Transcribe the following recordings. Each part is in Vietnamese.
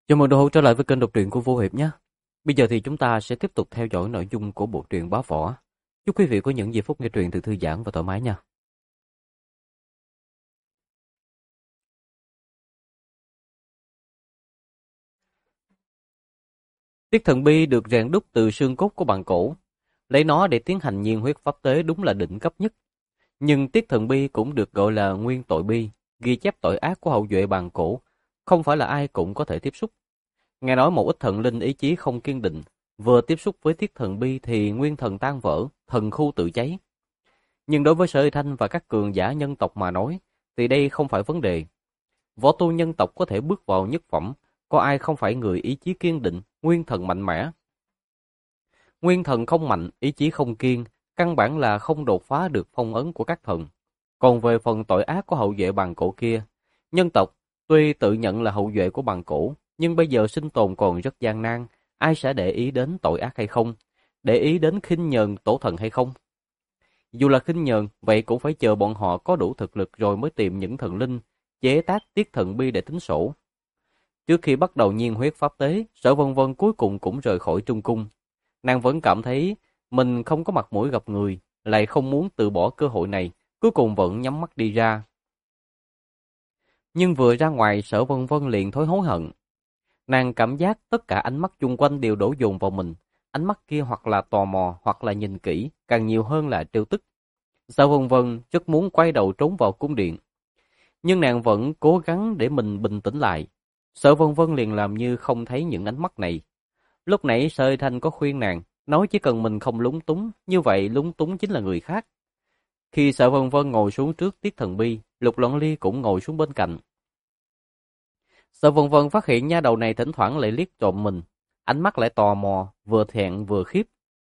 Chào mừng đồng hữu trở lại với kênh đọc truyện của Vô Hiệp nhé. Bây giờ thì chúng ta sẽ tiếp tục theo dõi nội dung của bộ truyện Bá Võ. Chúc quý vị có những giây phút nghe truyện từ thư giãn và thoải mái nha. Tiết Thần Bi được rèn đúc từ xương cốt của bàn cổ, lấy nó để tiến hành nhiên huyết pháp tế đúng là đỉnh cấp nhất. Nhưng Tiết Thần Bi cũng được gọi là nguyên tội bi, ghi chép tội ác của hậu duệ bàn cổ, không phải là ai cũng có thể tiếp xúc. Nghe nói một ít thần linh ý chí không kiên định, vừa tiếp xúc với Tiết Thần Bi thì nguyên thần tan vỡ, thần khu tự cháy. Nhưng đối với Sở Hy Thanh và các cường giả nhân tộc mà nói, thì đây không phải vấn đề. Võ tu nhân tộc có thể bước vào nhất phẩm, có ai không phải người ý chí kiên định, nguyên thần mạnh mẽ. Nguyên thần không mạnh, ý chí không kiên, căn bản là không đột phá được phong ấn của các thần. Còn về phần tội ác của hậu duệ bàn cổ kia, nhân tộc tuy tự nhận là hậu duệ của bàn cổ, nhưng bây giờ sinh tồn còn rất gian nan, ai sẽ để ý đến tội ác hay không? Để ý đến khinh nhờn tổ thần hay không? Dù là khinh nhờn, vậy cũng phải chờ bọn họ có đủ thực lực rồi mới tìm những thần linh, chế tác Tiết Thần Bi để tính sổ. Trước khi bắt đầu nhiên huyết pháp tế, Sở Vân Vân cuối cùng cũng rời khỏi Trung Cung. Nàng vẫn cảm thấy mình không có mặt mũi gặp người, lại không muốn từ bỏ cơ hội này, cuối cùng vẫn nhắm mắt đi ra. Nhưng vừa ra ngoài, Sở Vân Vân liền thối hối hận. Nàng cảm giác tất cả ánh mắt chung quanh đều đổ dồn vào mình. Ánh mắt kia hoặc là tò mò, hoặc là nhìn kỹ, càng nhiều hơn là trêu tức. Sở Vân Vân rất muốn quay đầu trốn vào cung điện. Nhưng nàng vẫn cố gắng để mình bình tĩnh lại. Sở Vân Vân liền làm như không thấy những ánh mắt này. Lúc nãy Sở Thanh có khuyên nàng, nói chỉ cần mình không lúng túng, như vậy lúng túng chính là người khác. Khi Sở Vân Vân ngồi xuống trước Tiết Thần Bi, Lục Loan Ly cũng ngồi xuống bên cạnh. Sở Vân Vân phát hiện nha đầu này thỉnh thoảng lại liếc trộm mình, ánh mắt lại tò mò, vừa thẹn vừa khiếp.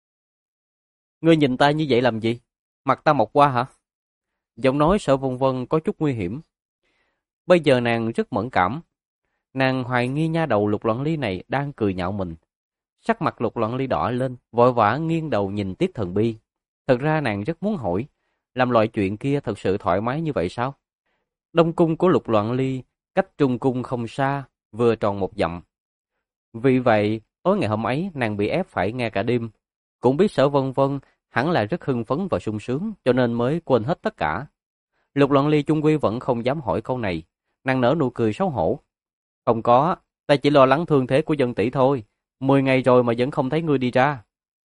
Ngươi nhìn ta như vậy làm gì? Mặt ta mọc qua hả? Giọng nói Sở Vân Vân có chút nguy hiểm. Bây giờ nàng rất mẫn cảm. Nàng hoài nghi nha đầu Lục Loan Ly này đang cười nhạo mình. Sắc mặt Lục Loan Ly đỏ lên, vội vã nghiêng đầu nhìn Tiết Thần Bi. Thật ra nàng rất muốn hỏi, làm loại chuyện kia thật sự thoải mái như vậy sao? Đông cung của Lục Loan Ly cách Trung cung không xa, vừa tròn một dặm. Vì vậy, tối ngày hôm ấy nàng bị ép phải nghe cả đêm. Cũng biết Sở Vân Vân hẳn là rất hưng phấn và sung sướng, cho nên mới quên hết tất cả. Lục Loan Ly chung quy vẫn không dám hỏi câu này. Nàng nở nụ cười xấu hổ. Không có, ta chỉ lo lắng thương thế của dân tỷ thôi. 10 ngày rồi mà vẫn không thấy ngươi đi ra.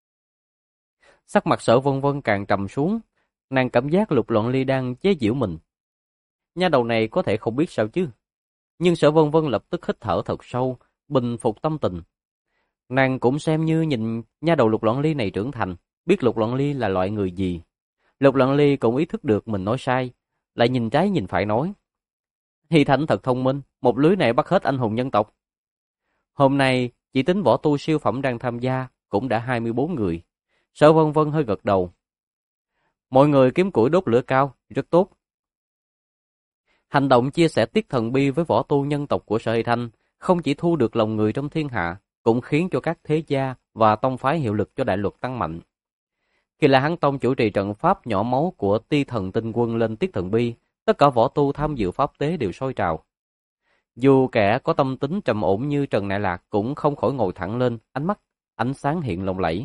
Sắc mặt Sở Vân Vân càng trầm xuống. Nàng cảm giác Lục Loan Ly đang chế giễu mình. Nha đầu này có thể không biết sao chứ. Nhưng Sở Vân Vân lập tức hít thở thật sâu, bình phục tâm tình. Nàng cũng xem như nhìn nha đầu Lục Loan Ly này trưởng thành, biết Lục Loan Ly là loại người gì. Lục Loan Ly cũng ý thức được mình nói sai, lại nhìn trái nhìn phải nói. Hy Thanh thật thông minh, một lưới này bắt hết anh hùng nhân tộc. Hôm nay, chỉ tính võ tu siêu phẩm đang tham gia, cũng đã 24 người. Sở Vân Vân hơi gật đầu. Mọi người kiếm củi đốt lửa cao, rất tốt. Hành động chia sẻ Tiết Thần Bi với võ tu nhân tộc của Sở Hy Thanh không chỉ thu được lòng người trong thiên hạ, cũng khiến cho các thế gia và tông phái hiệu lực cho đại luật tăng mạnh. Khi La Hán Tông chủ trì trận pháp nhỏ máu của Ti Thần Tinh Quân lên Tiết Thần Bi, tất cả võ tu tham dự pháp tế đều sôi trào. Dù kẻ có tâm tính trầm ổn như Trần Nại Lạc cũng không khỏi ngồi thẳng lên, ánh mắt ánh sáng hiện lộng lẫy.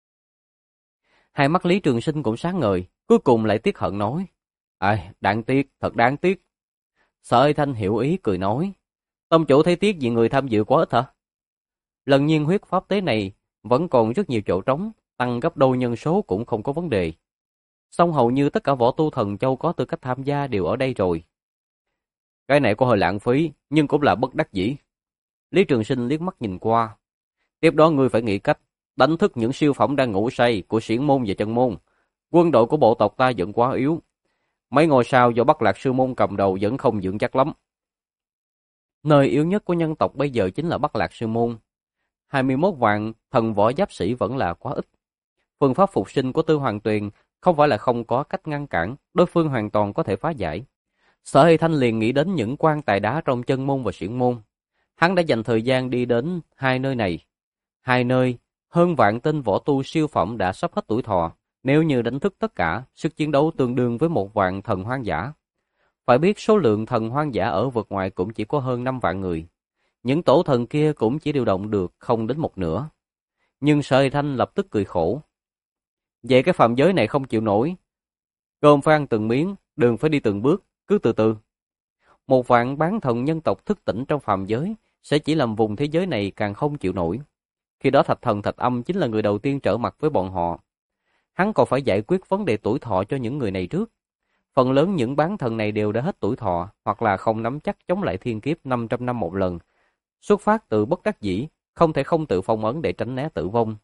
Hai mắt Lý Trường Sinh cũng sáng ngời, cuối cùng lại tiếc hận nói: "Ai, đáng tiếc, thật đáng tiếc." Sở Hy Thanh hiểu ý cười nói: "Tông chủ thấy tiếc vì người tham dự quá ít hả? Lần nhiên huyết pháp tế này vẫn còn rất nhiều chỗ trống, tăng gấp đôi nhân số cũng không có vấn đề. Song hầu như tất cả võ tu thần châu có tư cách tham gia đều ở đây rồi. Cái này có hơi lãng phí, nhưng cũng là bất đắc dĩ." Lý Trường Sinh liếc mắt nhìn qua. "Tiếp đó ngươi phải nghĩ cách đánh thức những siêu phẩm đang ngủ say của Xiển môn và Chân môn. Quân đội của bộ tộc ta vẫn quá yếu. Mấy ngôi sao do Bắc Lạc sư môn cầm đầu vẫn không vững chắc lắm. Nơi yếu nhất của nhân tộc bây giờ chính là Bắc Lạc sư môn. 21 vạn thần võ giáp sĩ vẫn là quá ít. Phương pháp phục sinh của Tư Hoàng Tuyền không phải là không có cách ngăn cản, đối phương hoàn toàn có thể phá giải." Sở Hy Thanh liền nghĩ đến những quan tài đá trong Chân môn và Xiển môn. Hắn đã dành thời gian đi đến hai nơi này. Hai nơi, hơn vạn tên võ tu siêu phẩm đã sắp hết tuổi thọ. Nếu như đánh thức tất cả, sức chiến đấu tương đương với 1 vạn thần hoang dã. Phải biết số lượng thần hoang dã ở vực ngoại cũng chỉ có hơn 5 vạn người. Những tổ thần kia cũng chỉ điều động được không đến một nửa. Nhưng Sở Hy Thanh lập tức cười khổ. Vậy cái phạm giới này không chịu nổi. Cơm phải ăn từng miếng, đường phải đi từng bước, cứ từ từ. Một vạn bán thần nhân tộc thức tỉnh trong phạm giới sẽ chỉ làm vùng thế giới này càng không chịu nổi. Khi đó Thạch Thần Thạch Âm chính là người đầu tiên trở mặt với bọn họ. Hắn còn phải giải quyết vấn đề tuổi thọ cho những người này trước. Phần lớn những bán thần này đều đã hết tuổi thọ, hoặc là không nắm chắc chống lại thiên kiếp 500 năm một lần. Xuất phát từ bất đắc dĩ, không thể không tự phong ấn để tránh né tử vong.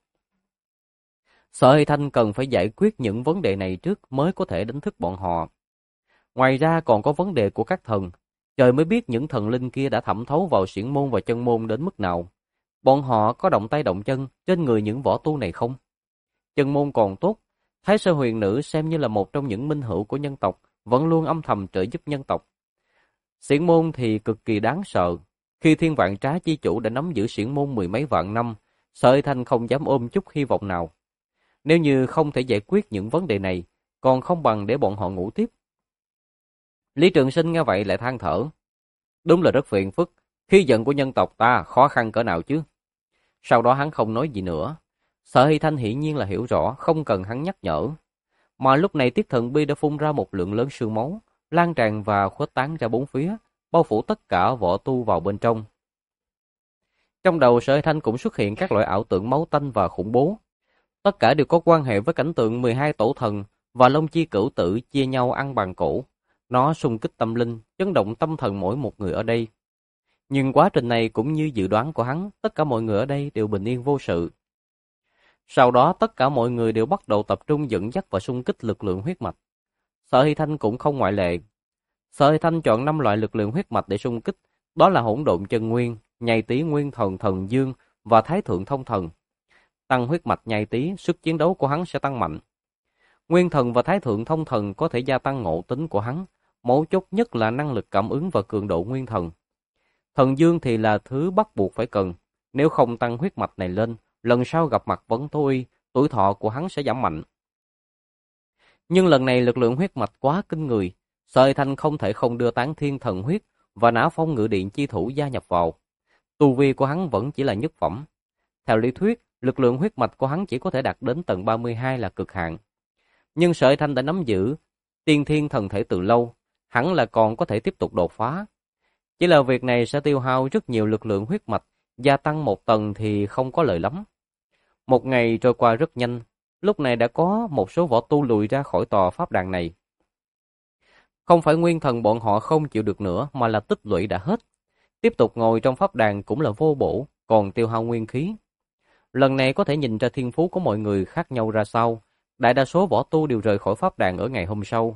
Sở Hy Thanh cần phải giải quyết những vấn đề này trước mới có thể đánh thức bọn họ. Ngoài ra còn có vấn đề của các thần. Trời mới biết những thần linh kia đã thẩm thấu vào xiển môn và chân môn đến mức nào. Bọn họ có động tay động chân trên người những võ tu này không? Chân môn còn tốt, Thái Sơ Huyền Nữ xem như là một trong những minh hữu của nhân tộc, vẫn luôn âm thầm trợ giúp nhân tộc. Xiển môn thì cực kỳ đáng sợ. Khi Thiên Vạn Trá chi chủ đã nắm giữ xiển môn mười mấy vạn năm, Sở Hy Thanh không dám ôm chút hy vọng nào. Nếu như không thể giải quyết những vấn đề này, còn không bằng để bọn họ ngủ tiếp. Lý Trường Sinh nghe vậy lại than thở. Đúng là rất phiền phức, khí giận của nhân tộc ta khó khăn cỡ nào chứ. Sau đó hắn không nói gì nữa. Sở Hy Thanh hiển nhiên là hiểu rõ, không cần hắn nhắc nhở. Mà lúc này Tiết Thần Bi đã phun ra một lượng lớn sương máu, lan tràn và khuếch tán ra bốn phía, bao phủ tất cả võ tu vào bên trong. Trong đầu Sở Hy Thanh cũng xuất hiện các loại ảo tưởng máu tanh và khủng bố. Tất cả đều có quan hệ với cảnh tượng 12 tổ thần và Long Chi Cửu Tử chia nhau ăn bàn cổ. Nó xung kích tâm linh, chấn động tâm thần mỗi một người ở đây. Nhưng quá trình này cũng như dự đoán của hắn, tất cả mọi người ở đây đều bình yên vô sự. Sau đó tất cả mọi người đều bắt đầu tập trung dẫn dắt và xung kích lực lượng huyết mạch. Sở Hy Thanh cũng không ngoại lệ. Sở Hy Thanh chọn 5 loại lực lượng huyết mạch để xung kích, đó là hỗn độn chân nguyên, nhai tý nguyên thần thần dương và thái thượng thông thần. Tăng huyết mạch nhai tý, sức chiến đấu của hắn sẽ tăng mạnh. Nguyên thần và thái thượng thông thần có thể gia tăng ngộ tính của hắn, mấu chốt nhất là năng lực cảm ứng và cường độ nguyên thần. Thần dương thì là thứ bắt buộc phải cần, nếu không tăng huyết mạch này lên, lần sau gặp mặt vẫn thôi, tuổi thọ của hắn sẽ giảm mạnh. Nhưng lần này lực lượng huyết mạch quá kinh người, Sở Hy Thanh không thể không đưa Tán Thiên Thần Huyết và Nã Phong Ngự Điện chi thủ gia nhập vào. Tu vi của hắn vẫn chỉ là nhất phẩm. Theo lý thuyết, lực lượng huyết mạch của hắn chỉ có thể đạt đến tầng 32 là cực hạn. Nhưng Sở Hy Thanh đã nắm giữ Tiên Thiên Thần Thể từ lâu, hẳn là còn có thể tiếp tục đột phá. Chỉ là việc này sẽ tiêu hao rất nhiều lực lượng huyết mạch, gia tăng một tầng thì không có lợi lắm. Một ngày trôi qua rất nhanh, lúc này đã có một số võ tu lùi ra khỏi tòa pháp đàn này. Không phải nguyên thần bọn họ không chịu được nữa mà là tích lũy đã hết. Tiếp tục ngồi trong pháp đàn cũng là vô bổ, còn tiêu hao nguyên khí. Lần này có thể nhìn ra thiên phú của mọi người khác nhau ra sao. Đại đa số võ tu đều rời khỏi pháp đàn ở ngày hôm sau.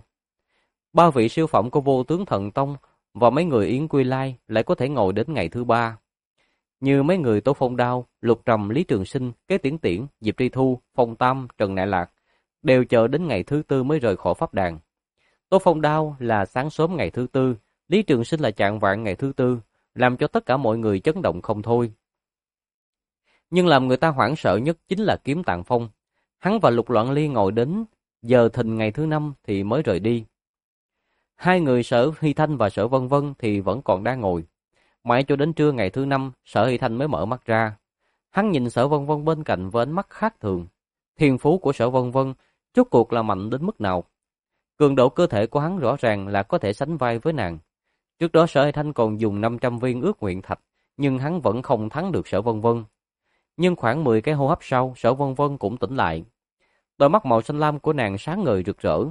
3 vị siêu phẩm của Vô Tướng Thần Tông và mấy người Yến Quy Lai lại có thể ngồi đến ngày thứ 3. Như mấy người Tô Phong Đao, Lục Trầm, Lý Trường Sinh, Kế Tiễn Tiễn, Diệp Tri Thu, Phong Tam, Trần Nại Lạc đều chờ đến ngày thứ 4 mới rời khỏi pháp đàn. Tô Phong Đao là sáng sớm ngày thứ 4, Lý Trường Sinh là chạng vạng ngày thứ 4, làm cho tất cả mọi người chấn động không thôi. Nhưng làm người ta hoảng sợ nhất chính là Kiếm Tạng Phong. Hắn và Lục Loạn Ly ngồi đến giờ thìn ngày thứ 5 thì mới rời đi. Hai người Sở Hy Thanh và Sở Vân Vân thì vẫn còn đang ngồi. Mãi cho đến trưa ngày thứ 5, Sở Hy Thanh mới mở mắt ra. Hắn nhìn Sở Vân Vân bên cạnh với ánh mắt khác thường. Thiên phú của Sở Vân Vân rốt cuộc là mạnh đến mức nào? Cường độ cơ thể của hắn rõ ràng là có thể sánh vai với nàng. Trước đó Sở Hy Thanh còn dùng 500 viên ước nguyện thạch, nhưng hắn vẫn không thắng được Sở Vân Vân. Nhưng khoảng 10 cái hô hấp sau, Sở Vân Vân cũng tỉnh lại. Đôi mắt màu xanh lam của nàng sáng ngời rực rỡ.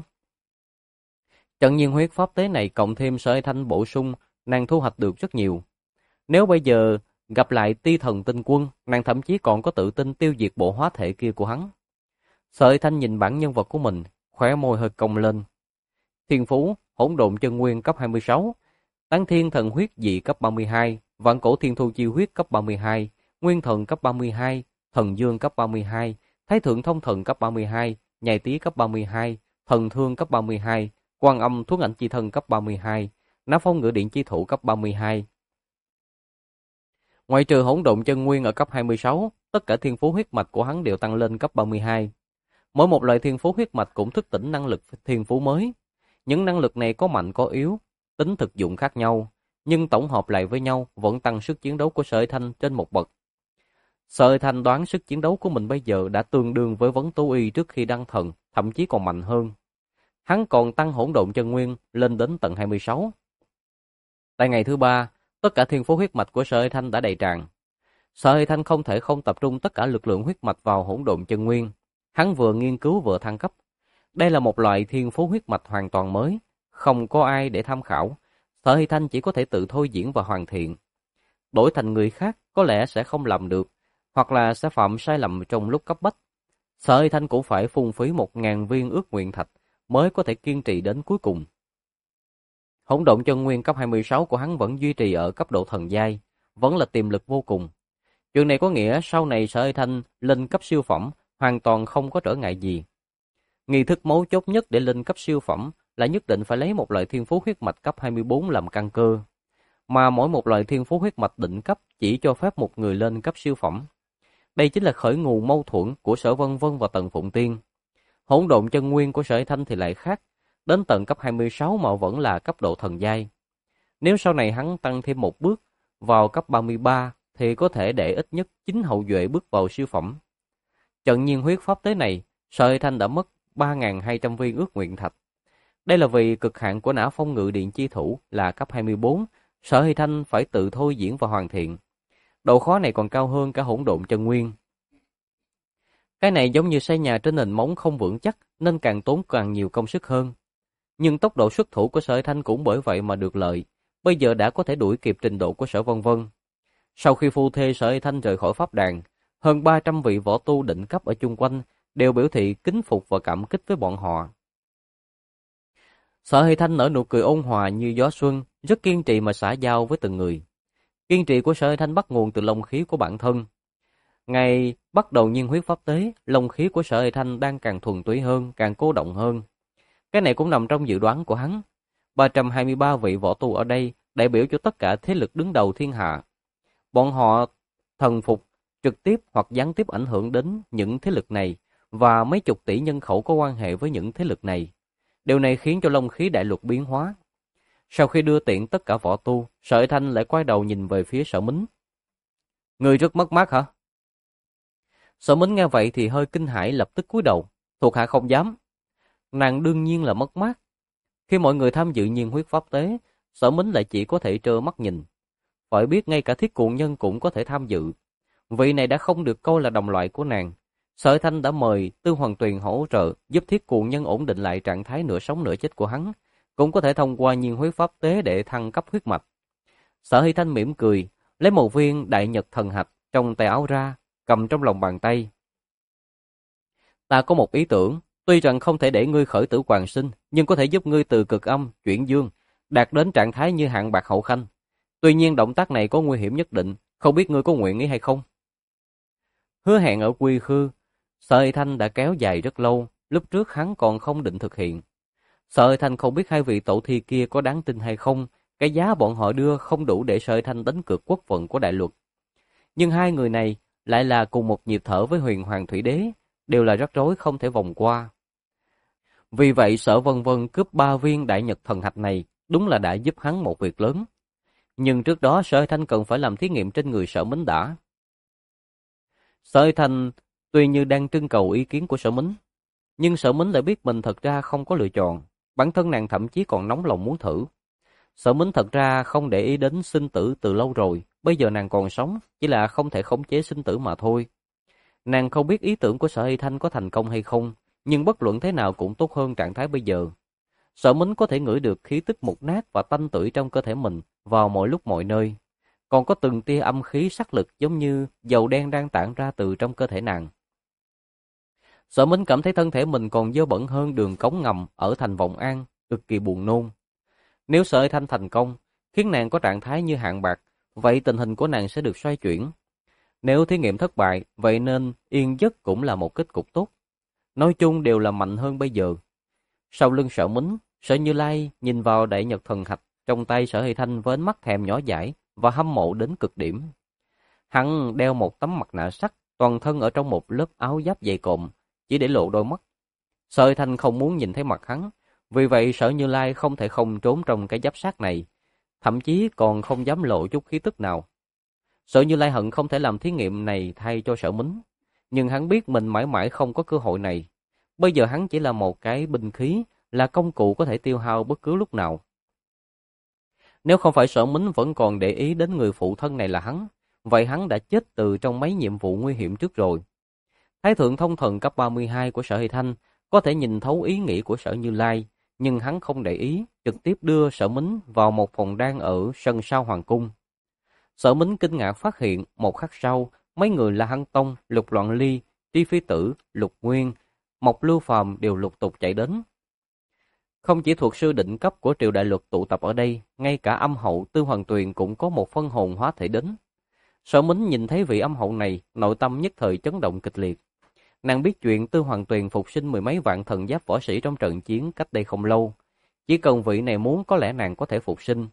Trận nhiên huyết pháp tế này cộng thêm Sở Hy Thanh bổ sung, nàng thu hoạch được rất nhiều. Nếu bây giờ gặp lại Ti Thần Tinh Quân, nàng thậm chí còn có tự tin tiêu diệt bộ hóa thể kia của hắn. Sở Hy Thanh nhìn bản nhân vật của mình, khóe môi hơi cong lên. Thiên phú, hỗn độn chân nguyên cấp 26, Tán Thiên Thần Huyết dị cấp 32, Vạn Cổ Thiên Thu Chi Huyết cấp 32, Nguyên Thần cấp 32, Thần Dương cấp 32, Thái Thượng Thông Thần cấp 32, Nhai Tý cấp 32, Thần Thương cấp 32, Quan Âm Thuấn Ảnh Chi Thân cấp 32, Nã Phong Ngự Điện Chi Thủ cấp 32. Ngoài trừ hỗn độn chân nguyên ở cấp 26, tất cả thiên phú huyết mạch của hắn đều tăng lên cấp 32. Mỗi một loại thiên phú huyết mạch cũng thức tỉnh năng lực thiên phú mới. Những năng lực này có mạnh có yếu, tính thực dụng khác nhau, nhưng tổng hợp lại với nhau vẫn tăng sức chiến đấu của Sở Hải Thanh trên một bậc. Sở Hải Thanh đoán sức chiến đấu của mình bây giờ đã tương đương với Vấn Tố Y trước khi đăng thần, thậm chí còn mạnh hơn. Hắn còn tăng hỗn độn chân nguyên lên đến tận 26. Tại ngày thứ ba, tất cả thiên phú huyết mạch của Sở Hải Thanh đã đầy tràn. Sở Hải Thanh không thể không tập trung tất cả lực lượng huyết mạch vào hỗn độn chân nguyên. Hắn vừa nghiên cứu vừa thăng cấp. Đây là một loại thiên phú huyết mạch hoàn toàn mới, không có ai để tham khảo. Sở Hải Thanh chỉ có thể tự thôi diễn và hoàn thiện. Đổi thành người khác có lẽ sẽ không làm được, hoặc là sẽ phạm sai lầm trong lúc cấp bách. Sở Hải Thanh cũng phải phung phí 1000 viên ước nguyện thạch mới có thể kiên trì đến cuối cùng. Hỗn độn chân nguyên cấp 26 của hắn vẫn duy trì ở cấp độ thần giai, vẫn là tiềm lực vô cùng. Chuyện này có nghĩa sau này Sở Hải Thanh lên cấp siêu phẩm hoàn toàn không có trở ngại gì. Nghi thức mấu chốt nhất để lên cấp siêu phẩm là nhất định phải lấy một loại thiên phú huyết mạch cấp 24 làm căn cơ, mà mỗi một loại thiên phú huyết mạch đỉnh cấp chỉ cho phép một người lên cấp siêu phẩm. Đây chính là khởi nguồn mâu thuẫn của Sở Vân Vân và Tần Phụng Tiên. Hỗn độn chân nguyên của Sở Hải Thanh thì lại khác, đến tận cấp 26 mà vẫn là cấp độ thần giai. Nếu sau này hắn tăng thêm một bước vào cấp 33 thì có thể để ít nhất 9 hậu duệ bước vào siêu phẩm. Trận nhiên huyết pháp tế này, Sở Hải Thanh đã mất 3.200 viên ước nguyện thạch. Đây là vì cực hạn của Nã Phong Ngự Điện chi thủ là cấp 24, Sở Hải Thanh phải tự thôi diễn và hoàn thiện. Độ khó này còn cao hơn cả hỗn độn chân nguyên. Cái này giống như xây nhà trên nền móng không vững chắc nên càng tốn càng nhiều công sức hơn. Nhưng tốc độ xuất thủ của Sở Hải Thanh cũng bởi vậy mà được lợi, bây giờ đã có thể đuổi kịp trình độ của Sở Vân Vân. Sau khi phu thê Sở Hải Thanh rời khỏi pháp đàn, hơn 300 vị võ tu đỉnh cấp ở chung quanh đều biểu thị kính phục và cảm kích với bọn họ. Sở Hải Thanh nở nụ cười ôn hòa như gió xuân, rất kiên trì mà xã giao với từng người. Kiên trì của Sở Hải Thanh bắt nguồn từ long khí của bản thân. Ngày bắt đầu nhiên huyết pháp tế, long khí của Sở Hải Thanh đang càng thuần túy hơn, càng cố động hơn. Cái này cũng nằm trong dự đoán của hắn. 323 vị võ tu ở đây đại biểu cho tất cả thế lực đứng đầu thiên hạ. Bọn họ thần phục, trực tiếp hoặc gián tiếp ảnh hưởng đến những thế lực này, và mấy chục tỷ nhân khẩu có quan hệ với những thế lực này. Điều này khiến cho long khí đại lục biến hóa. Sau khi đưa tiện tất cả võ tu, Sở Hải Thanh lại quay đầu nhìn về phía Sở Mính. Ngươi rất mất mát hả? Sở Mính nghe vậy thì hơi kinh hãi, lập tức cúi đầu. Thuộc hạ không dám. Nàng đương nhiên là mất mát. Khi mọi người tham dự nhiên huyết pháp tế, Sở Mính lại chỉ có thể trơ mắt nhìn. Phải biết ngay cả Thiết Cuồng Nhân cũng có thể tham dự. Vị này đã không được coi là đồng loại của nàng. Sở Hải Thanh đã mời Tư Hoàng Tuyền hỗ trợ giúp Thiết Cuồng Nhân ổn định lại trạng thái nửa sống nửa chết của hắn, cũng có thể thông qua nhiên huyết pháp tế để thăng cấp huyết mạch. Sở Hải Thanh mỉm cười, lấy một viên đại nhật thần hạch trong tay áo ra, cầm trong lòng bàn tay. Ta có một ý tưởng, tuy rằng không thể để ngươi khởi tử hoàn sinh, nhưng có thể giúp ngươi từ cực âm chuyển dương, đạt đến trạng thái như hạng bạc hậu khanh. Tuy nhiên động tác này có nguy hiểm nhất định, không biết ngươi có nguyện ý hay không? Hứa hẹn ở Quy Khư, Sở Hải Thanh đã kéo dài rất lâu, lúc trước hắn còn không định thực hiện. Sở Hải Thanh không biết hai vị tổ thi kia có đáng tin hay không, cái giá bọn họ đưa không đủ để Sở Hải Thanh đánh cược quốc phận của đại luật. Nhưng hai người này lại là cùng một nhịp thở với Huyền Hoàng Thủy Đế, đều là rắc rối không thể vòng qua. Vì vậy Sở Vân Vân cướp 3 viên đại nhật thần hạch này, đúng là đã giúp hắn một việc lớn. Nhưng trước đó Sở Hải Thanh cần phải làm thí nghiệm trên người Sở Mính đã. Sở Hải Thanh tuy như đang trưng cầu ý kiến của Sở Mính, nhưng Sở Mính lại biết mình thật ra không có lựa chọn. Bản thân nàng thậm chí còn nóng lòng muốn thử. Sở Mính thật ra không để ý đến sinh tử từ lâu rồi, bây giờ nàng còn sống, chỉ là không thể khống chế sinh tử mà thôi. Nàng không biết ý tưởng của Sở Hải Thanh có thành công hay không, nhưng bất luận thế nào cũng tốt hơn trạng thái bây giờ. Sở Mính có thể ngửi được khí tức mục nát và tanh tưởi trong cơ thể mình vào mọi lúc mọi nơi. Còn có từng tia âm khí sắc lực giống như dầu đen đang tản ra từ trong cơ thể nàng. Sở Mính cảm thấy thân thể mình còn dơ bẩn hơn đường cống ngầm ở thành Vọng An, cực kỳ buồn nôn. Nếu Sở Hải Thanh thành công, khiến nàng có trạng thái như hạng bạc, vậy tình hình của nàng sẽ được xoay chuyển. Nếu thí nghiệm thất bại, vậy nên yên giấc cũng là một kết cục tốt. Nói chung đều là mạnh hơn bây giờ. Sau lưng Sở Mính, Sở Như Lai nhìn vào đại nhật thần hạch trong tay Sở Hải Thanh với ánh mắt thèm nhỏ dãi và hâm mộ đến cực điểm. Hắn đeo một tấm mặt nạ sắt, toàn thân ở trong một lớp áo giáp dày cộm, chỉ để lộ đôi mắt. Sở Hải Thanh không muốn nhìn thấy mặt hắn, vì vậy Sở Như Lai không thể không trốn trong cái giáp sắt này. thậm chí còn không dám lộ chút khí tức nào. Sở Như Lai hận không thể làm thí nghiệm này thay cho Sở Mính, nhưng hắn biết mình mãi mãi không có cơ hội này. Bây giờ hắn chỉ là một cái binh khí, là công cụ có thể tiêu hao bất cứ lúc nào. Nếu không phải Sở Mính vẫn còn để ý đến người phụ thân này là hắn, vậy hắn đã chết từ trong mấy nhiệm vụ nguy hiểm trước rồi. Thái thượng thông thần cấp 32 của Sở Hy Thanh có thể nhìn thấu ý nghĩ của Sở Như Lai, nhưng hắn không để ý, trực tiếp đưa Sở Mính vào một phòng đan ở sân sau hoàng cung. Sở Mính kinh ngạc phát hiện, một khắc sau, mấy người La Hăng Tông, Lục Loạn Ly, Tri Phi Tử, Lục Nguyên, Mộc Lưu Phàm đều lục tục chạy đến. Không chỉ thuộc sư đỉnh cấp của Triều Đại Luật tụ tập ở đây, ngay cả âm hậu Tư Hoàng Tuyền cũng có một phân hồn hóa thể đến. Sở Mính nhìn thấy vị âm hậu này, nội tâm nhất thời chấn động kịch liệt. Nàng biết chuyện Tư Hoàng Tuyền phục sinh mười mấy vạn thần giáp võ sĩ trong trận chiến cách đây không lâu. Chỉ cần vị này muốn, có lẽ nàng có thể phục sinh.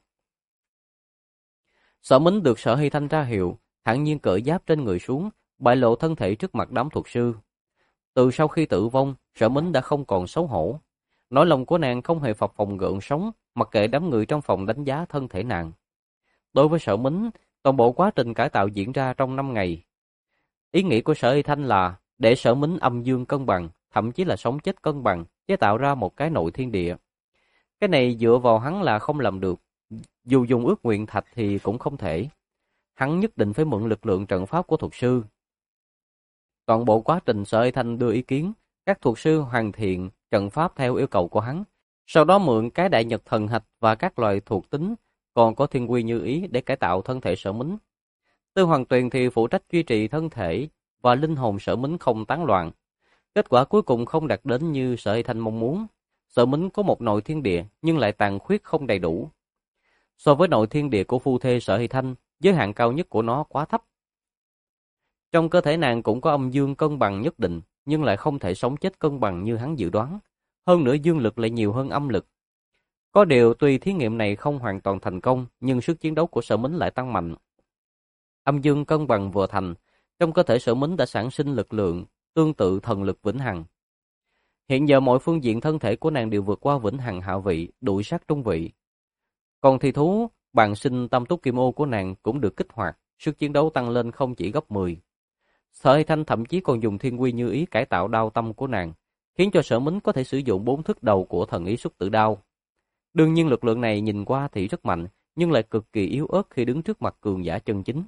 Sở Mính được Sở Hy Thanh ra hiệu, thản nhiên cởi giáp trên người xuống, bại lộ thân thể trước mặt đám thuật sư. Từ sau khi tử vong, Sở Mính đã không còn xấu hổ. Nỗi lòng của nàng không hề phập phồng gợn sóng, mặc kệ đám người trong phòng đánh giá thân thể nàng. Đối với Sở Mính, toàn bộ quá trình cải tạo diễn ra trong 5 ngày. Ý nghĩ của Sở Hy Thanh là để Sở Mính âm dương cân bằng, thậm chí là sống chết cân bằng, chế tạo ra một cái nội thiên địa. Cái này dựa vào hắn là không làm được. Dù dùng ước nguyện thạch thì cũng không thể. Hắn nhất định phải mượn lực lượng trận pháp của thuật sư. Toàn bộ quá trình Sở Hy Thanh đưa ý kiến, các thuật sư hoàn thiện trận pháp theo yêu cầu của hắn. Sau đó mượn cái đại nhật thần hạch và các loài thuộc tính, còn có thiên quy như ý để cải tạo thân thể Sở Mính. Tư Hoàng Tuyền thì phụ trách duy trì thân thể và linh hồn Sở Mính không tán loạn. Kết quả cuối cùng không đạt đến như Sở Hy Thanh mong muốn. Sở Mính có một nội thiên địa nhưng lại tàn khuyết không đầy đủ. So với nội thiên địa của phu thê Sở Hy Thanh, giới hạn cao nhất của nó quá thấp. Trong cơ thể nàng cũng có âm dương cân bằng nhất định, nhưng lại không thể sống chết cân bằng như hắn dự đoán. Hơn nữa dương lực lại nhiều hơn âm lực. Có điều tuy thí nghiệm này không hoàn toàn thành công, nhưng sức chiến đấu của Sở Mính lại tăng mạnh. Âm dương cân bằng vừa thành, trong cơ thể Sở Mính đã sản sinh lực lượng, tương tự thần lực vĩnh hằng. Hiện giờ mọi phương diện thân thể của nàng đều vượt qua vĩnh hằng hạ vị, đuổi sát trung vị. Còn thi thú, bàn sinh tam túc kim ô của nàng cũng được kích hoạt, sức chiến đấu tăng lên không chỉ gấp 10. Sở Hy Thanh thậm chí còn dùng thiên quy như ý cải tạo đao tâm của nàng, khiến cho Sở Mính có thể sử dụng 4 thức đầu của thần ý xuất tử đao. Đương nhiên lực lượng này nhìn qua thì rất mạnh, nhưng lại cực kỳ yếu ớt khi đứng trước mặt cường giả chân chính.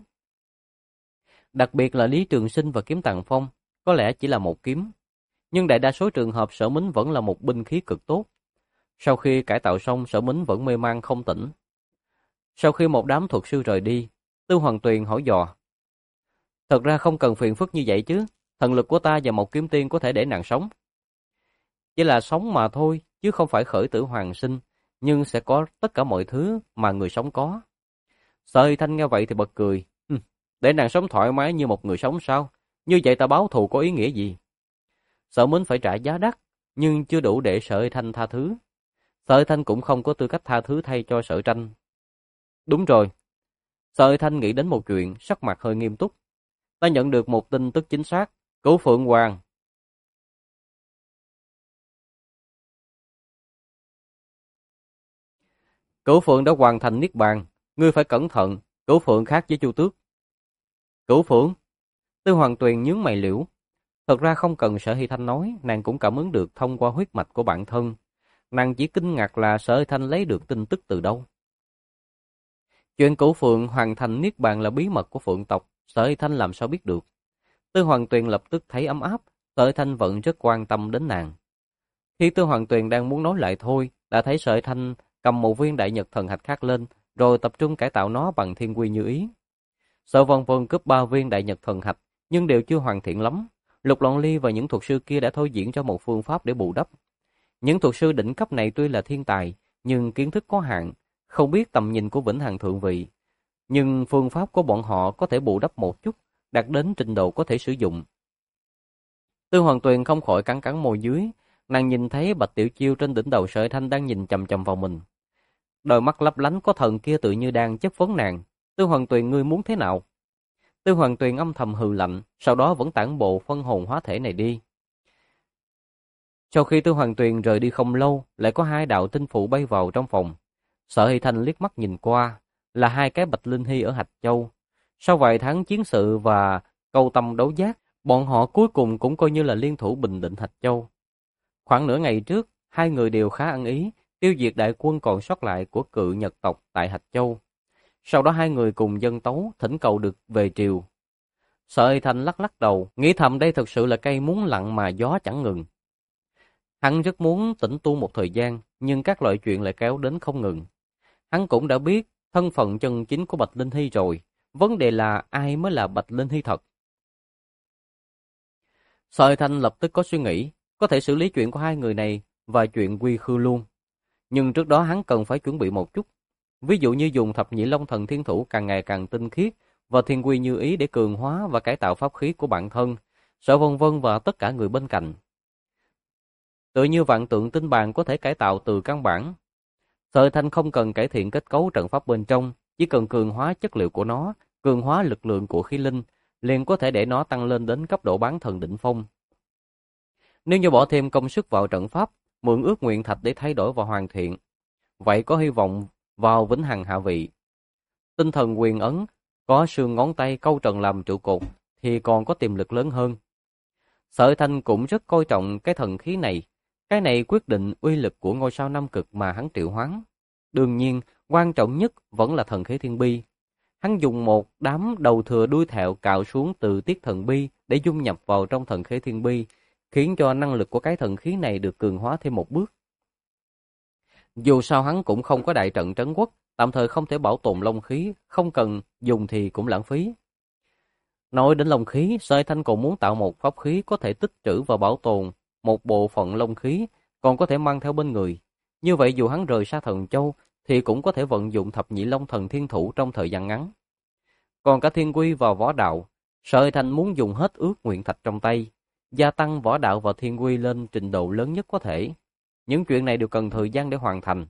Đặc biệt là Lý Trường Sinh và Kiếm Tàng Phong, có lẽ chỉ là một kiếm. Nhưng đại đa số trường hợp Sở Mính vẫn là một binh khí cực tốt. Sau khi cải tạo xong, Sở Mính vẫn mê man không tỉnh. Sau khi một đám thuật sư rời đi, Tư Hoàng Tuyền hỏi dò. Thật ra không cần phiền phức như vậy chứ, thần lực của ta và một kiếm tiên có thể để nàng sống. Chỉ là sống mà thôi, chứ không phải khởi tử hoàng sinh, nhưng sẽ có tất cả mọi thứ mà người sống có. Sở Hy Thanh nghe vậy thì bật cười. Để nàng sống thoải mái như một người sống sao? Như vậy ta báo thù có ý nghĩa gì? Sở Mính phải trả giá đắt, nhưng chưa đủ để Sở Hy Thanh tha thứ. Sở Hy Thanh cũng không có tư cách tha thứ thay cho Sở Tranh. Đúng rồi. Sở Hy Thanh nghĩ đến một chuyện, sắc mặt hơi nghiêm túc. Ta nhận được một tin tức chính xác. Cửu Phượng Hoàng. Cửu Phượng đã hoàn thành niết bàn. Ngươi phải cẩn thận. Cửu Phượng khác với Chu Tước. Cửu Phượng? Tư Hoàng Tuyền nhướng mày liễu. Thật ra không cần Sở Hy Thanh nói, nàng cũng cảm ứng được thông qua huyết mạch của bản thân. Nàng chỉ kinh ngạc là Sở Hy Thanh lấy được tin tức từ đâu. Chuyện Cửu Phượng hoàn thành niết bàn là bí mật của Phượng tộc, Sở Hy Thanh làm sao biết được. Tư Hoàng Tuyền lập tức thấy ấm áp, Sở Hy Thanh vẫn rất quan tâm đến nàng. Khi Tư Hoàng Tuyền đang muốn nói lại thôi, đã thấy Sở Hy Thanh cầm một viên đại nhật thần hạch khác lên, rồi tập trung cải tạo nó bằng thiên quy như ý. Sở Vân Vân cướp 3 viên đại nhật thần hạch, nhưng đều chưa hoàn thiện lắm. Lục Loạn Ly và những thuật sư kia đã thôi diễn cho một phương pháp để bù đắp. Những thuật sư đỉnh cấp này tuy là thiên tài, nhưng kiến thức có hạn, không biết tầm nhìn của vĩnh hằng thượng vị. Nhưng phương pháp của bọn họ có thể bù đắp một chút, đạt đến trình độ có thể sử dụng. Tư Hoàng Tuyền không khỏi cắn cắn môi dưới, nàng nhìn thấy Bạch Tiểu Chiêu trên đỉnh đầu Sở Thanh đang nhìn chằm chằm vào mình. Đôi mắt lấp lánh có thần kia tự như đang chất vấn nàng. Tư Hoàng Tuyền, ngươi muốn thế nào? Tư Hoàng Tuyền âm thầm hừ lạnh, sau đó vẫn tản bộ phân hồn hóa thể này đi. Sau khi Tư Hoàng Tuyền rời đi không lâu, lại có 2 đạo tinh phụ bay vào trong phòng. Sở Hy Thanh liếc mắt nhìn qua, là hai cái Bạch Linh Hy ở Hạch Châu. Sau vài tháng chiến sự và câu tâm đấu giác, bọn họ cuối cùng cũng coi như là liên thủ bình định Hạch Châu. Khoảng nửa ngày trước, hai người đều khá ăn ý, tiêu diệt đại quân còn sót lại của Cự Nhật tộc tại Hạch Châu. Sau đó hai người cùng dâng tấu, thỉnh cầu được về triều. Sở Hy Thanh lắc lắc đầu, nghĩ thầm đây thực sự là cây muốn lặng mà gió chẳng ngừng. Hắn rất muốn tĩnh tu một thời gian, nhưng các loại chuyện lại kéo đến không ngừng. Hắn cũng đã biết thân phận chân chính của Bạch Linh Hy rồi, vấn đề là ai mới là Bạch Linh Hy thật. Sở Hy Thanh lập tức có suy nghĩ, có thể xử lý chuyện của hai người này và chuyện Quy Khư luôn. Nhưng trước đó hắn cần phải chuẩn bị một chút. Ví dụ như dùng thập nhị long thần thiên thủ càng ngày càng tinh khiết và thiên quy như ý để cường hóa và cải tạo pháp khí của bản thân, Sở Vân Vân và tất cả người bên cạnh. Tự như vạn tượng tinh bàn có thể cải tạo từ căn bản. Sở Hy Thanh không cần cải thiện kết cấu trận pháp bên trong, chỉ cần cường hóa chất liệu của nó, cường hóa lực lượng của khí linh, liền có thể để nó tăng lên đến cấp độ bán thần đỉnh phong. Nếu như bỏ thêm công sức vào trận pháp, mượn ước nguyện thạch để thay đổi và hoàn thiện, vậy có hy vọng vào vĩnh hằng hạ vị. Tinh thần quyền ấn, có xương ngón tay câu trần làm trụ cột, thì còn có tiềm lực lớn hơn. Sở Hy Thanh cũng rất coi trọng cái thần khí này. Cái này quyết định uy lực của ngôi sao năm cực mà hắn triệu hoán. Đương nhiên, quan trọng nhất vẫn là thần khí thiên bi. Hắn dùng một đám đầu thừa đuôi thẹo cạo xuống từ tiết thần bi để dung nhập vào trong thần khí thiên bi, khiến cho năng lực của cái thần khí này được cường hóa thêm một bước. Dù sao hắn cũng không có đại trận trấn quốc, tạm thời không thể bảo tồn long khí, không cần dùng thì cũng lãng phí. Nói đến long khí, Sở Hy Thanh còn muốn tạo một pháp khí có thể tích trữ và bảo tồn một bộ phận long khí, còn có thể mang theo bên người. Như vậy dù hắn rời xa Thần Châu, thì cũng có thể vận dụng thập nhị long thần thiên thủ trong thời gian ngắn. Còn cả thiên quy và võ đạo, Sở Hy Thanh muốn dùng hết ước nguyện thạch trong tay, gia tăng võ đạo và thiên quy lên trình độ lớn nhất có thể. Những chuyện này đều cần thời gian để hoàn thành.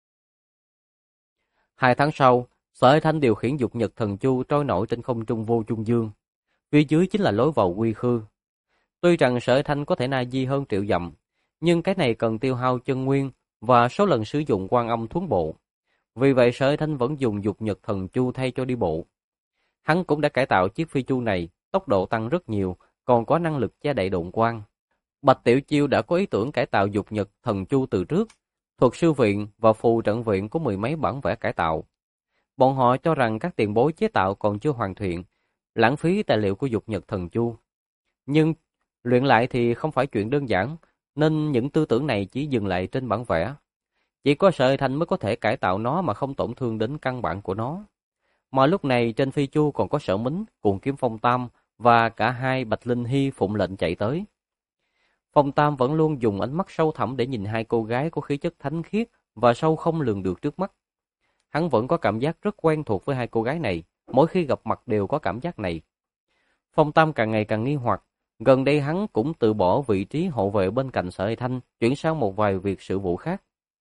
2 tháng sau, Sở Hy Thanh điều khiển dục nhật thần chu trôi nổi trên không trung vô trung dương. Phía dưới chính là lối vào Quy Khư. Tuy rằng Sở Hy Thanh có thể na di hơn triệu dặm, nhưng cái này cần tiêu hao chân nguyên và số lần sử dụng Quan Âm Thuấn Bộ. Vì vậy Sở Hy Thanh vẫn dùng dục nhật thần chu thay cho đi bộ. Hắn cũng đã cải tạo chiếc phi chu này, tốc độ tăng rất nhiều, còn có năng lực che đậy độn quang. Bạch Tiểu Chiêu đã có ý tưởng cải tạo dục nhật thần chu từ trước. Thuật sư viện và phù trận viện có 10 mấy bản vẽ cải tạo. Bọn họ cho rằng các tiền bối chế tạo còn chưa hoàn thiện, lãng phí tài liệu của dục nhật thần chu. Nhưng luyện lại thì không phải chuyện đơn giản, nên những tư tưởng này chỉ dừng lại trên bản vẽ. Chỉ có Sở Hy Thanh mới có thể cải tạo nó mà không tổn thương đến căn bản của nó. Mà lúc này trên phi chu còn có Sở Mính, cùng Kiếm Phong Tam và cả hai Bạch Linh Hy phụng lệnh chạy tới. Phong Tam vẫn luôn dùng ánh mắt sâu thẳm để nhìn hai cô gái có khí chất thánh khiết và sâu không lường được trước mắt. Hắn vẫn có cảm giác rất quen thuộc với hai cô gái này, mỗi khi gặp mặt đều có cảm giác này. Phong Tam càng ngày càng nghi hoặc, gần đây hắn cũng từ bỏ vị trí hộ vệ bên cạnh Sở Hy Thanh, chuyển sang một vài việc sự vụ khác.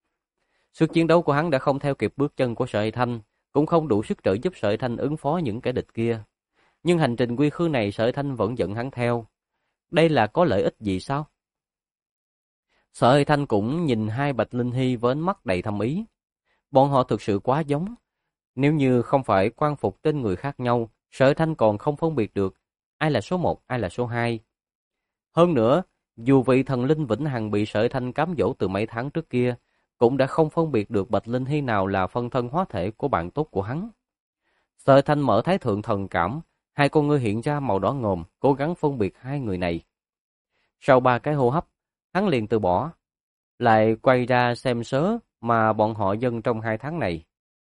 Sức chiến đấu của hắn đã không theo kịp bước chân của Sở Hy Thanh, cũng không đủ sức trợ giúp Sở Hy Thanh ứng phó những kẻ địch kia. Nhưng hành trình quy khư này Sở Hy Thanh vẫn dẫn hắn theo. Đây là có lợi ích gì sao? Sở Hy Thanh cũng nhìn hai Bạch Linh Hy với ánh mắt đầy thâm ý. Bọn họ thực sự quá giống. Nếu như không phải quan phục trên người khác nhau, Sở Hy Thanh còn không phân biệt được ai là số 1, ai là số 2. Hơn nữa, dù vị thần linh vĩnh hằng bị Sở Hy Thanh cám dỗ từ mấy tháng trước kia, cũng đã không phân biệt được Bạch Linh Hy nào là phân thân hóa thể của bạn tốt của hắn. Sở Hy Thanh mở thái thượng thần cảm, hai con ngươi hiện ra màu đỏ ngòm, cố gắng phân biệt hai người này. Sau 3 cái hô hấp, hắn liền từ bỏ, lại quay ra xem sớ mà bọn họ dâng trong 2 tháng này.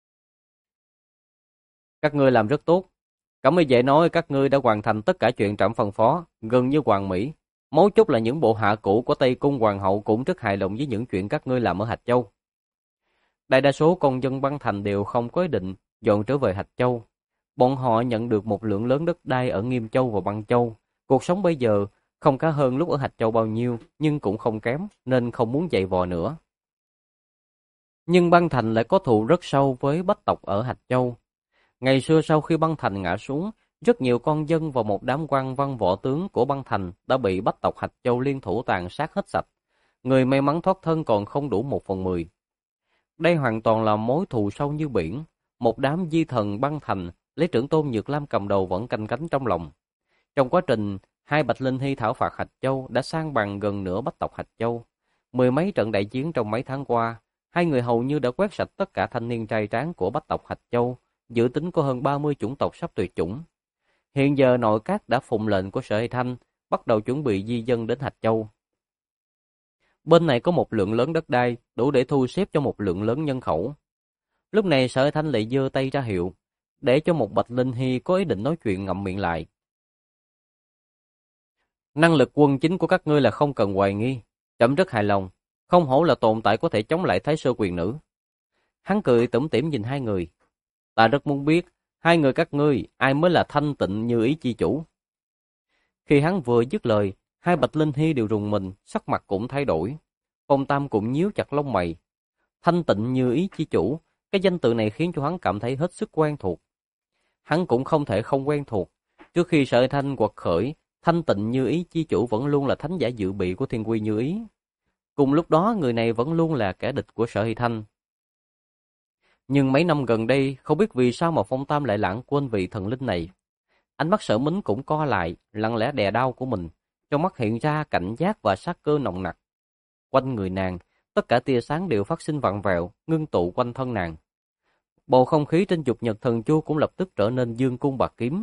Các ngươi làm rất tốt. Cẩm Y Vệ nói các ngươi đã hoàn thành tất cả chuyện trẫm phân phó, gần như hoàn mỹ. Mấu chốt là những bộ hạ cũ của Tây Cung Hoàng hậu cũng rất hài lòng với những chuyện các ngươi làm ở Hạch Châu. Đại đa số con dân băng thành đều không có ý định dọn trở về Hạch Châu. Bọn họ nhận được một lượng lớn đất đai ở Nghiêm Châu và Băng Châu. Cuộc sống bây giờ không khá hơn lúc ở Hạch Châu bao nhiêu, nhưng cũng không kém, nên không muốn dày vò nữa. Nhưng băng thành lại có thù rất sâu với bách tộc ở Hạch Châu. Ngày xưa sau khi băng thành ngã xuống, rất nhiều con dân và một đám quan văn võ tướng của băng thành đã bị bách tộc Hạch Châu liên thủ tàn sát hết sạch. Người may mắn thoát thân còn không đủ 1/10. Đây hoàn toàn là mối thù sâu như biển. Một đám di thần băng thành, lấy trưởng tôn Nhược Lam cầm đầu vẫn canh cánh trong lòng. Trong quá trình, hai Bạch Linh Hy thảo phạt Hạch Châu đã san bằng gần nửa bách tộc Hạch Châu. Mười mấy trận đại chiến trong mấy tháng qua, hai người hầu như đã quét sạch tất cả thanh niên trai tráng của bách tộc Hạch Châu, dự tính có hơn 30 chủng tộc sắp tuyệt chủng. Hiện giờ nội các đã phụng lệnh của Sở Hy Thanh, bắt đầu chuẩn bị di dân đến Hạch Châu. Bên này có một lượng lớn đất đai, đủ để thu xếp cho một lượng lớn nhân khẩu. Lúc này Sở Hy Thanh lại giơ tay ra hiệu, để cho một Bạch Linh Hy có ý định nói chuyện ngậm miệng lại. Năng lực quân chính của các ngươi là không cần hoài nghi, trẫm rất hài lòng, không hổ là tồn tại có thể chống lại Thái Sơ quyền nữ. Hắn cười tủm tỉm nhìn hai người. Ta rất muốn biết, hai người các ngươi, ai mới là thanh tịnh như ý chi chủ. Khi hắn vừa dứt lời, hai Bạch Linh Hy đều rùng mình, sắc mặt cũng thay đổi. Phong Tam cũng nhíu chặt lông mày. Thanh tịnh như ý chi chủ, cái danh tự này khiến cho hắn cảm thấy hết sức quen thuộc. Hắn cũng không thể không quen thuộc. Trước khi Sở Thanh quật khởi, thanh tịnh như ý chi chủ vẫn luôn là thánh giả dự bị của Thiên Quy Như Ý. Cùng lúc đó người này vẫn luôn là kẻ địch của Sở Hy Thanh. Nhưng mấy năm gần đây, không biết vì sao mà Phong Tam lại lãng quên vị thần linh này. Ánh mắt Sở Mính cũng co lại, lặng lẽ đè đau của mình, trong mắt hiện ra cảnh giác và sát cơ nồng nặc. Quanh người nàng, tất cả tia sáng đều phát sinh vặn vẹo, ngưng tụ quanh thân nàng. Bầu không khí trên Dục Nhật Thần Chu cũng lập tức trở nên dương cung bạc kiếm.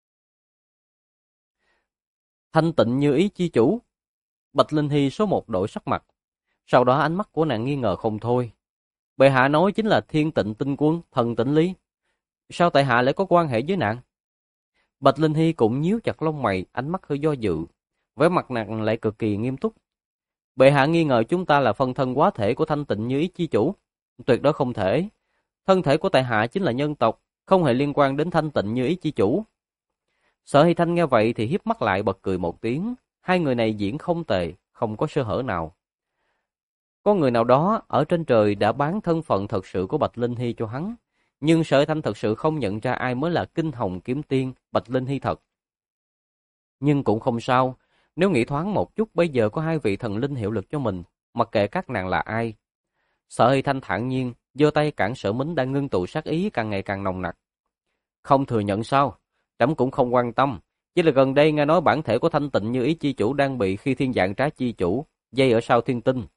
Thanh tịnh như ý chi chủ. Bạch Linh Hy số 1 đổi sắc mặt. Sau đó ánh mắt của nàng nghi ngờ không thôi. Bệ hạ nói chính là Thiên Tịnh Tinh Quân, thần Tịnh Ly. Sao tại hạ lại có quan hệ với nàng? Bạch Linh Hy cũng nhíu chặt lông mày, ánh mắt hơi do dự. Vẻ mặt nàng lại cực kỳ nghiêm túc. Bệ hạ nghi ngờ chúng ta là phân thân quá thể của Thanh Tịnh như ý chi chủ. Tuyệt đối không thể. Thân thể của tại hạ chính là nhân tộc, không hề liên quan đến Thanh Tịnh như ý chi chủ. Sở Hy Thanh nghe vậy thì hiếp mắt lại bật cười một tiếng. Hai người này diễn không tệ, không có sơ hở nào. Có người nào đó ở trên trời đã bán thân phận thật sự của Bạch Linh Hy cho hắn. Nhưng Sở Hy Thanh thật sự không nhận ra ai mới là Kinh Hồng Kiếm Tiên Bạch Linh Hy thật. Nhưng cũng không sao. Nếu nghĩ thoáng một chút, bây giờ có hai vị thần linh hiệu lực cho mình, mặc kệ các nàng là ai. Sở Hy Thanh thản nhiên, giơ tay cản Sở Mính đang ngưng tụ sát ý càng ngày càng nồng nặc. Không thừa nhận sao? Trẫm cũng không quan tâm. Chỉ là gần đây nghe nói bản thể của Thanh Tịnh như ý chi chủ đang bị Khi Thiên Dạng Trá chi chủ dây ở sao thiên tinh.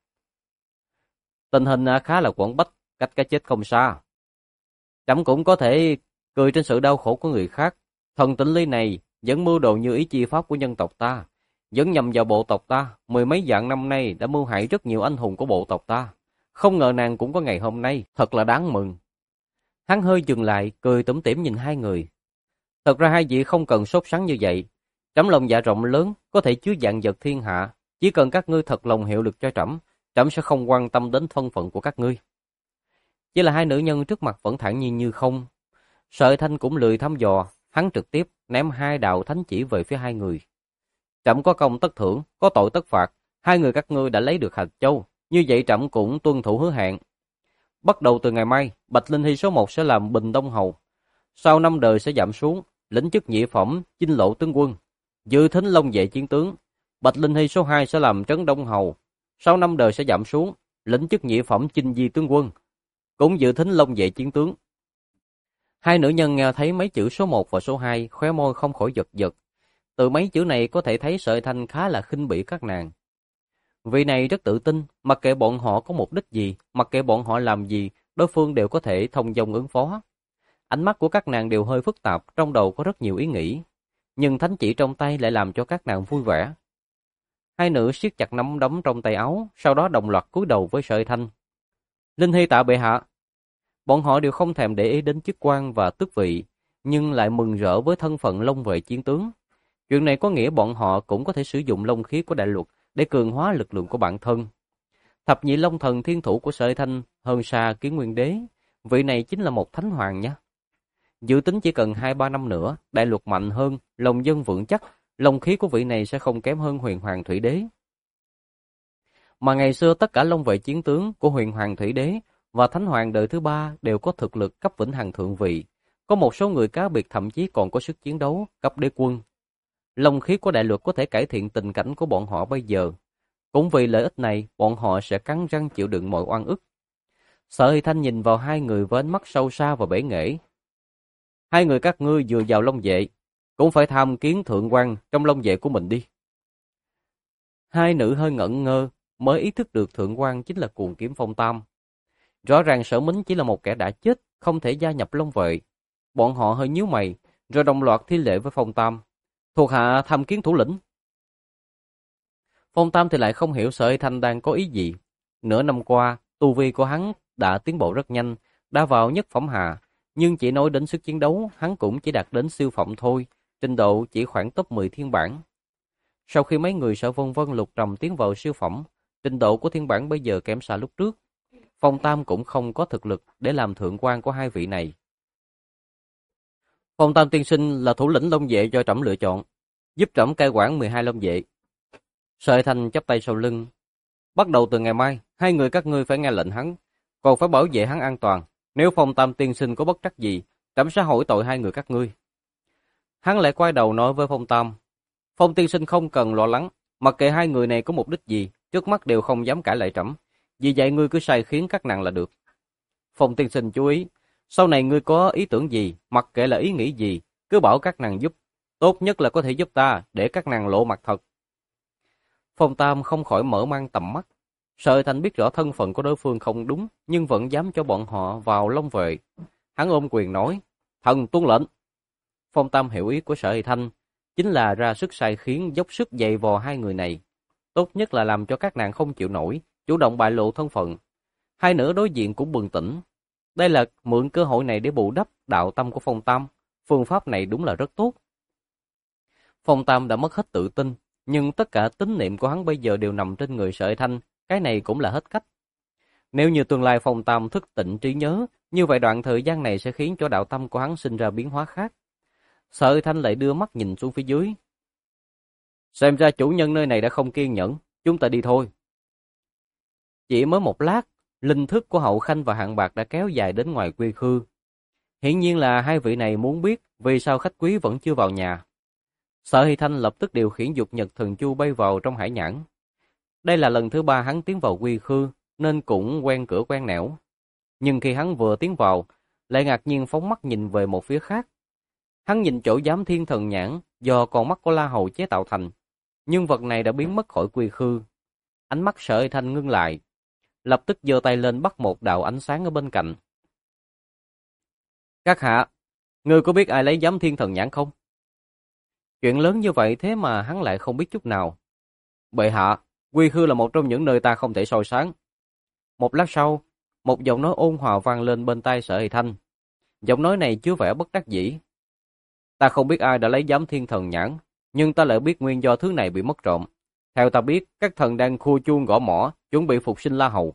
Tình hình khá là quẩn bách, cách cái chết không xa. Trẫm cũng có thể cười trên sự đau khổ của người khác. Thần Tịnh Ly này vẫn mưu đồ như ý chi pháp của nhân tộc ta, vẫn nhằm vào bộ tộc ta, mười mấy vạn năm nay đã mưu hại rất nhiều anh hùng của bộ tộc ta. Không ngờ nàng cũng có ngày hôm nay, thật là đáng mừng. Hắn hơi dừng lại, cười tủm tỉm nhìn hai người. Thật ra hai vị không cần sốt sắng như vậy. Trẫm lòng dạ rộng lớn, có thể chứa vạn vật thiên hạ. Chỉ cần các ngươi thật lòng hiệu lực cho trẫm, trẫm sẽ không quan tâm đến thân phận của các ngươi. Chỉ là hai nữ nhân trước mặt vẫn thản nhiên như không. Sở Thanh cũng lười thăm dò, hắn trực tiếp ném hai đạo thánh chỉ về phía hai người. Trẫm có công tất thưởng, có tội tất phạt. Hai người các ngươi đã lấy được Hạch Châu, như vậy trẫm cũng tuân thủ hứa hẹn. Bắt đầu từ ngày mai, Bạch Linh Hy số 1 sẽ làm Bình Đông Hầu. Sau 5 đời sẽ giảm xuống, lĩnh chức nhị phẩm Chinh Lộ tướng quân, dự thính Long Vệ chiến tướng. Bạch Linh Hy số 2 sẽ làm Trấn Đông Hầu. Sau 5 đời sẽ giảm xuống, lĩnh chức nhị phẩm Chinh Di tướng quân, cũng dự thính Long Vệ chiến tướng. Hai nữ nhân nghe thấy mấy chữ số 1 và số 2, khóe môi không khỏi giật giật. Từ mấy chữ này có thể thấy Sở Thanh khá là khinh bỉ các nàng. Vị này rất tự tin, mặc kệ bọn họ có mục đích gì, mặc kệ bọn họ làm gì, đối phương đều có thể thông dong ứng phó. Ánh mắt của các nàng đều hơi phức tạp, trong đầu có rất nhiều ý nghĩ. Nhưng thánh chỉ trong tay lại làm cho các nàng vui vẻ. Hai nữ siết chặt nắm đấm trong tay áo, sau đó đồng loạt cúi đầu với Sở Thanh. Linh Hy tạ bệ hạ. Bọn họ đều không thèm để ý đến chức quan và tước vị, nhưng lại mừng rỡ với thân phận Long Vệ chiến tướng. Chuyện này có nghĩa bọn họ cũng có thể sử dụng long khí của đại luật để cường hóa lực lượng của bản thân. Thập nhị long thần thiên thủ của Sở Thanh hơn xa Kiến Nguyên Đế, vị này chính là một thánh hoàng nhé. Dự tính chỉ cần 2-3 năm nữa, đại luật mạnh hơn, lòng dân vững chắc, long khí của vị này sẽ không kém hơn Huyền Hoàng Thủy Đế. Mà ngày xưa tất cả long vệ chiến tướng của Huyền Hoàng Thủy Đế và Thánh Hoàng đời thứ 3 đều có thực lực cấp vĩnh hằng thượng vị. Có một số người cá biệt thậm chí còn có sức chiến đấu cấp đế quân. Long khí của đại luật có thể cải thiện tình cảnh của bọn họ bây giờ. Cũng vì lợi ích này, bọn họ sẽ cắn răng chịu đựng mọi oan ức. Sở Hy Thanh nhìn vào hai người với ánh mắt sâu xa và bể nghệ. Hai người các ngươi vừa vào Long Vệ, cũng phải tham kiến thượng quan trong Long Vệ của mình đi. Hai nữ hơi ngẩn ngơ, mới ý thức được thượng quan chính là Cuồng Kiếm Phong Tam. Rõ ràng Sở Mính chỉ là một kẻ đã chết, không thể gia nhập Long Vệ. Bọn họ hơi nhíu mày, rồi đồng loạt thi lễ với Phong Tam. Thuộc hạ tham kiến thủ lĩnh. Phong Tam thì lại không hiểu Sở Hy Thanh đang có ý gì. Nửa năm qua, tu vi của hắn đã tiến bộ rất nhanh, đã vào nhất phẩm hạ, nhưng chỉ nói đến sức chiến đấu, hắn cũng chỉ đạt đến siêu phẩm thôi, trình độ chỉ khoảng top 10 thiên bản. Sau khi mấy người Sở Vân Vân Lục Trầm tiến vào siêu phẩm, trình độ của thiên bản bây giờ kém xa lúc trước. Phong Tam cũng không có thực lực để làm thượng quan của hai vị này. Phong Tam tiên sinh là thủ lĩnh Long Vệ do trẫm lựa chọn, giúp trẫm cai quản 12 Long Vệ. Sở Hy Thanh chắp tay sau lưng. Bắt đầu từ ngày mai, hai người các ngươi phải nghe lệnh hắn, còn phải bảo vệ hắn an toàn. Nếu Phong Tam tiên sinh có bất trắc gì, trẫm sẽ hỏi tội hai người các ngươi. Hắn lại quay đầu nói với Phong Tam. Phong tiên sinh không cần lo lắng, mặc kệ hai người này có mục đích gì, trước mắt đều không dám cãi lại trẫm. Vì vậy ngươi cứ sai khiến các nàng là được. Phong tiên sinh chú ý, sau này ngươi có ý tưởng gì, mặc kệ là ý nghĩ gì, cứ bảo các nàng giúp. Tốt nhất là có thể giúp ta, để các nàng lộ mặt thật. Phong Tam không khỏi mở mang tầm mắt. Sở Hy Thanh biết rõ thân phận của đối phương không đúng, nhưng vẫn dám cho bọn họ vào Long Vệ. Hắn ôm quyền nói, thần tuân lệnh. Phong Tam hiểu ý của Sở Hy Thanh, chính là ra sức sai khiến, dốc sức dày vò hai người này. Tốt nhất là làm cho các nàng không chịu nổi, chủ động bại lộ thân phận. Hai nữ đối diện cũng bừng tỉnh. Đây là mượn cơ hội này để bù đắp đạo tâm của Phong Tam. Phương pháp này đúng là rất tốt. Phong Tam đã mất hết tự tin, nhưng tất cả tín niệm của hắn bây giờ đều nằm trên người Sở Hy Thanh, cái này cũng là hết cách. Nếu như tương lai Phong Tam thức tỉnh trí nhớ, như vậy đoạn thời gian này sẽ khiến cho đạo tâm của hắn sinh ra biến hóa khác. Sở Hy Thanh lại đưa mắt nhìn xuống phía dưới. Xem ra chủ nhân nơi này đã không kiên nhẫn, chúng ta đi thôi. Chỉ mới một lát, linh thức của Hậu Khanh và Hạng Bạc đã kéo dài đến ngoài quy khư. Hiển nhiên là hai vị này muốn biết vì sao khách quý vẫn chưa vào nhà. Sở Hy Thanh lập tức điều khiển dục nhật thần chu bay vào trong hải nhãn. Đây là lần thứ 3 hắn tiến vào quy khư, nên cũng quen cửa quen nẻo. Nhưng khi hắn vừa tiến vào, lại ngạc nhiên phóng mắt nhìn về một phía khác. Hắn nhìn chỗ giám thiên thần nhãn do con mắt của La Hầu chế tạo thành, nhưng vật này đã biến mất khỏi quy khư. Ánh mắt Sở Hy Thanh ngưng lại, lập tức giơ tay lên bắt một đạo ánh sáng ở bên cạnh. Các hạ, ngươi có biết ai lấy giám thiên thần nhãn không? Chuyện lớn như vậy thế mà hắn lại không biết chút nào. Bệ hạ, quy khư là một trong những nơi ta không thể soi sáng. Một lát sau, một giọng nói ôn hòa vang lên bên tai Sở Hy Thanh. Giọng nói này chứa vẻ bất đắc dĩ. Ta không biết ai đã lấy giám thiên thần nhãn, nhưng ta lại biết nguyên do thứ này bị mất trộm. Theo ta biết, các thần đang khua chuông gõ mõ, chuẩn bị phục sinh La Hầu.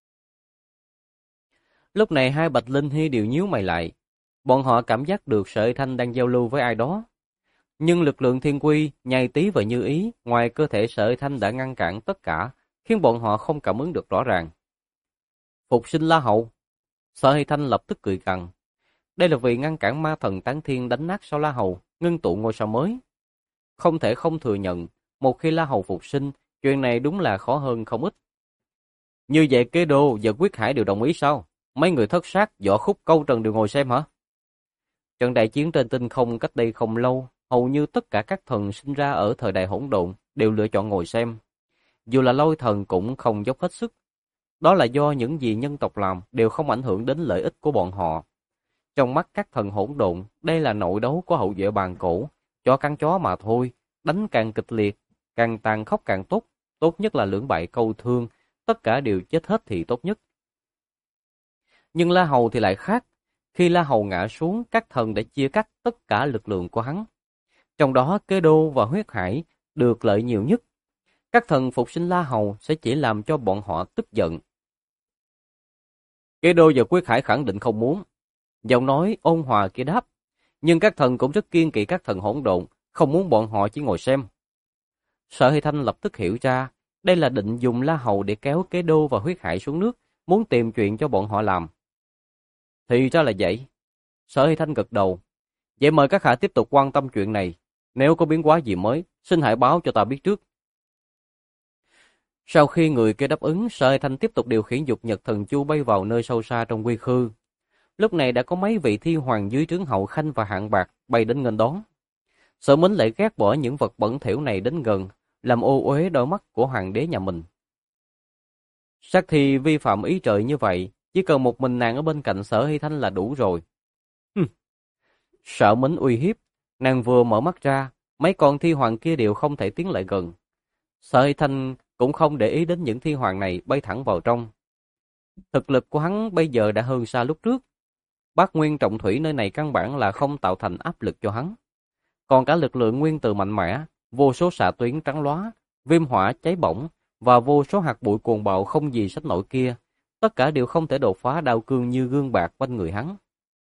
Lúc này hai Bạch Linh Hy đều nhíu mày lại. Bọn họ cảm giác được Sở Hy Thanh đang giao lưu với ai đó. Nhưng lực lượng thiên quy, nhai tí và như ý, ngoài cơ thể Sở Hy Thanh đã ngăn cản tất cả, khiến bọn họ không cảm ứng được rõ ràng. Phục sinh La Hầu. Sở Hy Thanh lập tức cười gằn. Đây là vì ngăn cản ma thần tán thiên đánh nát sao La Hầu, ngưng tụ ngôi sao mới. Không thể không thừa nhận, một khi La Hầu phục sinh, chuyện này đúng là khó hơn không ít. Như vậy Kế Đô và Quyết Hải đều đồng ý sao? Mấy người thất sát, Võ Khúc, Câu Trần đều ngồi xem hả? Trận đại chiến trên tinh không cách đây không lâu, hầu như tất cả các thần sinh ra ở thời đại hỗn độn đều lựa chọn ngồi xem. Dù là Lôi thần cũng không dốc hết sức. Đó là do những gì nhân tộc làm đều không ảnh hưởng đến lợi ích của bọn họ. Trong mắt các thần hỗn độn, đây là nội đấu của hậu duệ bàn cổ, chó cắn chó mà thôi, đánh càng kịch liệt, càng tàn khốc càng tốt, tốt nhất là lưỡng bại câu thương, tất cả đều chết hết thì tốt nhất. Nhưng La Hầu thì lại khác, khi La Hầu ngã xuống, các thần đã chia cắt tất cả lực lượng của hắn. Trong đó Kế Đô và Huyết Hải được lợi nhiều nhất. Các thần phục sinh La Hầu sẽ chỉ làm cho bọn họ tức giận. Kế Đô và Huyết Hải khẳng định không muốn. Giọng nói ôn hòa kia đáp, nhưng các thần cũng rất kiêng kỵ các thần hỗn độn, không muốn bọn họ chỉ ngồi xem. Sở Hy Thanh lập tức hiểu ra, đây là định dùng La Hầu để kéo Kế Đô và Huyết Hải xuống nước, muốn tìm chuyện cho bọn họ làm. Thì ra là vậy. Sở Hy Thanh gật đầu. Vậy mời các hạ tiếp tục quan tâm chuyện này. Nếu có biến hóa gì mới, xin hãy báo cho ta biết trước. Sau khi người kia đáp ứng, Sở Hải Thanh tiếp tục điều khiển dục nhật thần chu bay vào nơi sâu xa trong quy khư. Lúc này đã có mấy vị thiên hoàng dưới trướng Hậu Khanh và Hạng Bạc bay đến nghênh đón. Sở Mính lại ghét bỏ những vật bẩn thỉu này đến gần, làm ô uế đôi mắt của hoàng đế nhà mình. Sát Thi vi phạm ý trời như vậy, chỉ cần một mình nàng ở bên cạnh Sở Hải Thanh là đủ rồi. Sở Mính uy hiếp, nàng vừa mở mắt ra, mấy con thi hoàng kia đều không thể tiến lại gần. Sở Hải Thanh cũng không để ý đến những thi hoàng này, bay thẳng vào trong. Thực lực của hắn bây giờ đã hơn xa lúc trước. Bát nguyên trọng thủy nơi này căn bản là không tạo thành áp lực cho hắn. Còn cả lực lượng nguyên tử mạnh mẽ, vô số xạ tuyến trắng lóa, viêm hỏa cháy bỏng và vô số hạt bụi cuồng bạo không gì sánh nổi kia, tất cả đều không thể đột phá đao cương như gương bạc quanh người hắn.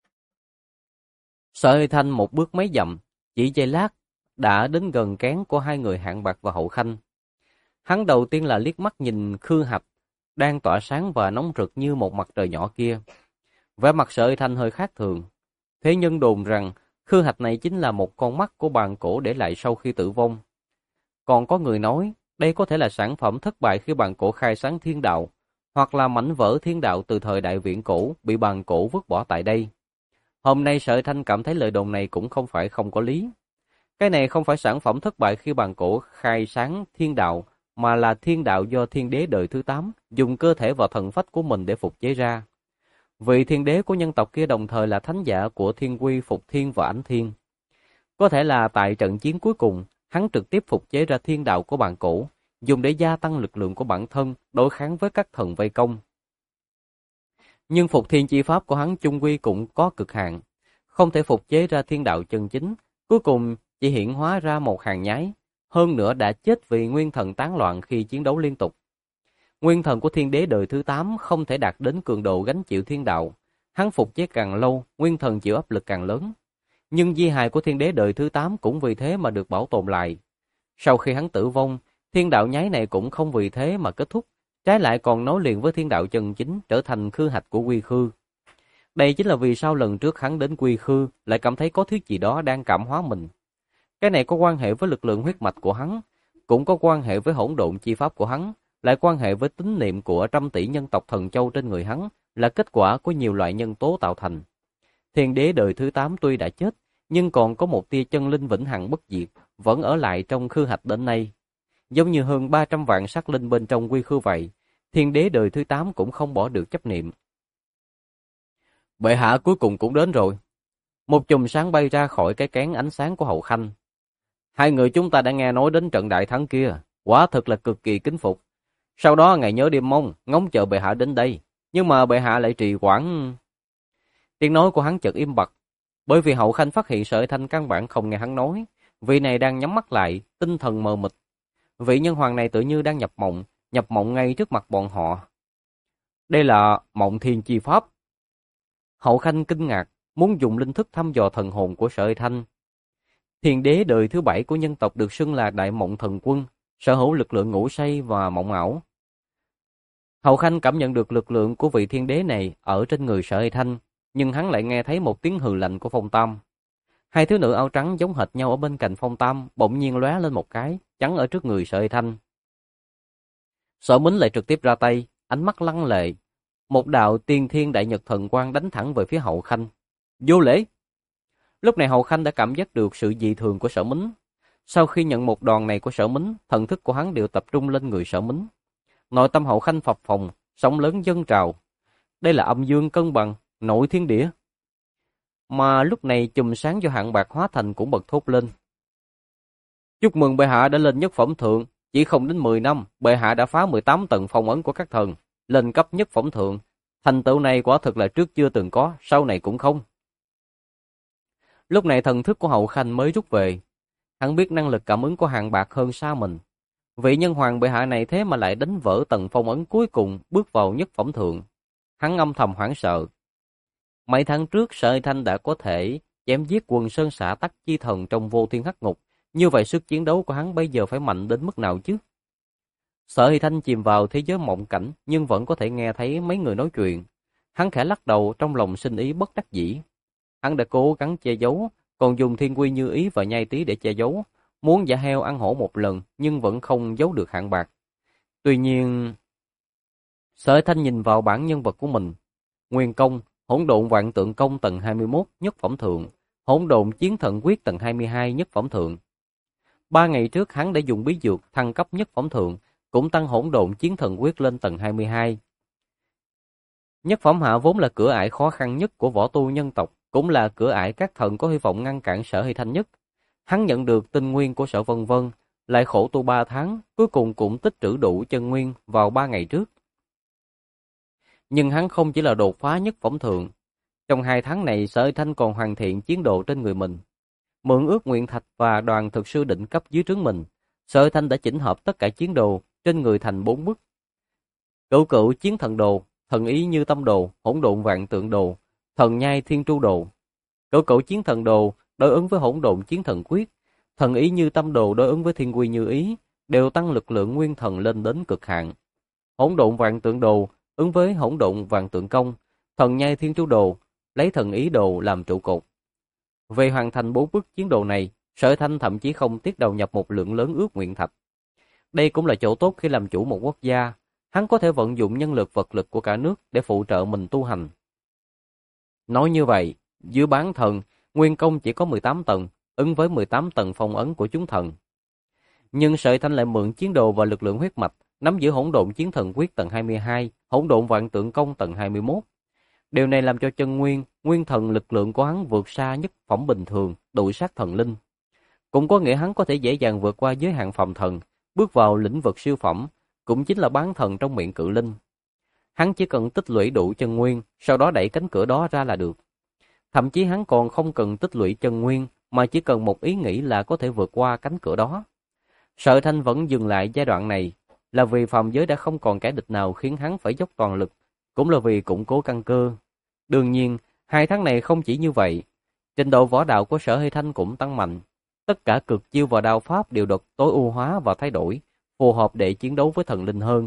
Sở Hải Thanh một bước mấy dặm, chỉ giây lát đã đến gần kén của hai người Hạng Bạc và Hậu Khanh. Hắn đầu tiên là liếc mắt nhìn Khư Hạch đang tỏa sáng và nóng rực như một mặt trời nhỏ kia. Vẻ mặt Sở Hải Thanh hơi khác thường. Thế nhân đồn rằng Khư Hạch này chính là một con mắt của bàn cổ để lại sau khi tử vong. Còn có người nói đây có thể là sản phẩm thất bại khi bàn cổ khai sáng thiên đạo, hoặc là mảnh vỡ thiên đạo từ thời Đại Viễn cổ bị bàn cổ vứt bỏ tại đây. Hôm nay Sở Hải Thanh cảm thấy lời đồn này cũng không phải không có lý. Cái này không phải sản phẩm thất bại khi bàn cổ khai sáng thiên đạo, mà là thiên đạo do thiên đế đời thứ 8 dùng cơ thể và thần phách của mình để phục chế ra. Vị thiên đế của nhân tộc kia đồng thời là thánh giả của thiên quy, phục thiên và ảnh thiên. Có thể là tại trận chiến cuối cùng, hắn trực tiếp phục chế ra thiên đạo của bàn cổ, dùng để gia tăng lực lượng của bản thân đối kháng với các thần vây công. Nhưng phục thiên chi pháp của hắn chung quy cũng có cực hạn, không thể phục chế ra thiên đạo chân chính, cuối cùng chỉ hiện hóa ra một hàng nhái, hơn nữa đã chết vì nguyên thần tán loạn khi chiến đấu liên tục. Nguyên thần của thiên đế đời thứ 8 không thể đạt đến cường độ gánh chịu thiên đạo, hắn phục chế càng lâu, nguyên thần chịu áp lực càng lớn. Nhưng di hài của thiên đế đời thứ 8 cũng vì thế mà được bảo tồn lại. Sau khi hắn tử vong, thiên đạo nhái này cũng không vì thế mà kết thúc, trái lại còn nối liền với thiên đạo chân chính, trở thành Khư Hạch của Quy Khư. Đây chính là vì sao lần trước hắn đến Quy Khư lại cảm thấy có thứ gì đó đang cảm hóa mình. Cái này có quan hệ với lực lượng huyết mạch của hắn, cũng có quan hệ với hỗn độn chi pháp của hắn, lại quan hệ với tín niệm của trăm tỷ nhân tộc thần châu trên người hắn, là kết quả của nhiều loại nhân tố tạo thành. Thiên đế đời thứ 8 tuy đã chết, nhưng còn có một tia chân linh vĩnh hằng bất diệt, vẫn ở lại trong Khư Hạch đến nay. Giống như hơn 300 vạn sắc linh bên trong Quy Khư vậy, thiên đế đời thứ 8 cũng không bỏ được chấp niệm. Bệ hạ cuối cùng cũng đến rồi. Một chùm sáng bay ra khỏi cái kén ánh sáng của Hậu Khanh. Hai người chúng ta đã nghe nói đến trận đại thắng kia, quả thực là cực kỳ kính phục. Sau đó ngày nhớ đêm mong, ngóng chờ bệ hạ đến đây, nhưng mà bệ hạ lại trì hoãn. Tiếng nói của hắn chợt im bặt, bởi vì Hậu Khanh phát hiện Sở Hải Thanh căn bản không nghe hắn nói, vị này đang nhắm mắt lại, tinh thần mờ mịt. Vị nhân hoàng này tự như đang nhập mộng ngay trước mặt bọn họ. Đây là Mộng Thiên Chi Pháp. Hậu Khanh kinh ngạc, muốn dùng linh thức thăm dò thần hồn của Sở Hải Thanh. Thiên đế đời thứ 7 của nhân tộc được xưng là Đại Mộng Thần Quân, sở hữu lực lượng ngủ say và mộng ảo. Hậu Khanh cảm nhận được lực lượng của vị thiên đế này ở trên người Sở Hải Thanh, nhưng hắn lại nghe thấy một tiếng hừ lạnh của Phong Tam. Hai thiếu nữ áo trắng giống hệt nhau ở bên cạnh Phong Tam, bỗng nhiên lóe lên một cái, chắn ở trước người Sở Hải Thanh. Sở Mính lại trực tiếp ra tay, ánh mắt lăng lệ, một đạo tiên thiên đại nhật thần quang đánh thẳng về phía Hậu Khanh. Vô lễ! Lúc này Hậu Khanh đã cảm giác được sự dị thường của Sở Mính. Sau khi nhận một đòn này của Sở Mính, thần thức của hắn đều tập trung lên người Sở Mính. Nội tâm Hậu Khanh phập phồng, sóng lớn dâng trào. Đây là âm dương cân bằng, nội thiên địa. Mà lúc này chùm sáng do Hạng Bạc hóa thành cũng bật thốt lên. Chúc mừng bệ hạ đã lên nhất phẩm thượng, chỉ không đến 10 năm, bệ hạ đã phá 18 tầng phong ấn của các thần, lên cấp nhất phẩm thượng. Thành tựu này quả thực là trước chưa từng có, sau này cũng không. Lúc này thần thức của Hậu Khanh mới rút về. Hắn biết năng lực cảm ứng của Hạng Bạc hơn xa mình. Vị nhân hoàng bệ hạ này thế mà lại đánh vỡ tầng phong ấn cuối cùng, bước vào nhất phẩm thượng. Hắn âm thầm hoảng sợ. Mấy tháng trước Sở Hải Thanh đã có thể chém giết quần sơn xã Tắc Chi Thần trong Vô Thiên Hắc Ngục, như vậy sức chiến đấu của hắn bây giờ phải mạnh đến mức nào chứ? Sở Hải Thanh chìm vào thế giới mộng cảnh, nhưng vẫn có thể nghe thấy mấy người nói chuyện. Hắn khẽ lắc đầu, trong lòng sinh ý bất đắc dĩ. Hắn đã cố gắng che giấu, còn dùng thiên quy như ý và nhai tí để che giấu, muốn giả heo ăn hổ một lần nhưng vẫn không giấu được Hạng Bạc. Tuy nhiên, Sở Thanh nhìn vào bản nhân vật của mình, Nguyên Công, Hỗn Độn Vạn Tượng Công tầng 21 nhất phẩm thượng, Hỗn Độn Chiến Thần Quyết tầng 22 nhất phẩm thượng. 3 ngày trước hắn đã dùng bí dược thăng cấp nhất phẩm thượng, cũng tăng Hỗn Độn Chiến Thần Quyết lên tầng 22. Nhất phẩm hạ vốn là cửa ải khó khăn nhất của võ tu nhân tộc, cũng là cửa ải các thần có hy vọng ngăn cản Sở Hy Thanh nhất. Hắn nhận được tinh nguyên của Sở Vân Vân, lại khổ tu 3 tháng, cuối cùng cũng tích trữ đủ chân nguyên vào 3 ngày trước. Nhưng hắn không chỉ là đột phá nhất phẩm thượng. Trong 2 tháng này, Sở Hy Thanh còn hoàn thiện chiến độ trên người mình. Mượn ước nguyện thạch và đoàn thực sư định cấp dưới trướng mình, Sở Hy Thanh đã chỉnh hợp tất cả chiến đồ trên người thành 4 bức. Cửu cửu chiến thần đồ, thần ý như tâm đồ, hỗn độn vạn tượng đồ, thần nhai thiên tru đồ. Cửu cửu chiến thần đồ đối ứng với hỗn độn chiến thần quyết, thần ý như tâm đồ đối ứng với thiên quy như ý, đều tăng lực lượng nguyên thần lên đến cực hạn. Hỗn độn vạn tượng đồ ứng với hỗn độn vạn tượng công, thần nhai thiên tru đồ lấy thần ý đồ làm trụ cột. Về hoàn thành 4 bức chiến đồ này, Sở Thanh thậm chí không tiếc đầu nhập một lượng lớn ước nguyện thạch. Đây cũng là chỗ tốt khi làm chủ một quốc gia, hắn có thể vận dụng nhân lực vật lực của cả nước để phụ trợ mình tu hành. Nói như vậy, dưới bán thần, nguyên công chỉ có 18 tầng, ứng với 18 tầng phong ấn của chúng thần. Nhưng Sở Thanh lại mượn chiến đồ và lực lượng huyết mạch, nắm giữ hỗn độn chiến thần quyết tầng 22, hỗn độn vạn tượng công tầng 21. Điều này làm cho chân nguyên, nguyên thần lực lượng của hắn vượt xa nhất phẩm bình thường, đuổi sát thần linh. Cũng có nghĩa hắn có thể dễ dàng vượt qua giới hạn phàm thần, bước vào lĩnh vực siêu phẩm, cũng chính là bán thần trong miệng cự linh. Hắn chỉ cần tích lũy đủ chân nguyên, sau đó đẩy cánh cửa đó ra là được. Thậm chí hắn còn không cần tích lũy chân nguyên, mà chỉ cần một ý nghĩ là có thể vượt qua cánh cửa đó. Sở Thanh vẫn dừng lại giai đoạn này, là vì phàm giới đã không còn kẻ địch nào khiến hắn phải dốc toàn lực, cũng là vì củng cố căn cơ. Đương nhiên, 2 tháng này không chỉ như vậy, trình độ võ đạo của Sở Hy Thanh cũng tăng mạnh. Tất cả cực chiêu và đao pháp đều được tối ưu hóa và thay đổi, phù hợp để chiến đấu với thần linh hơn.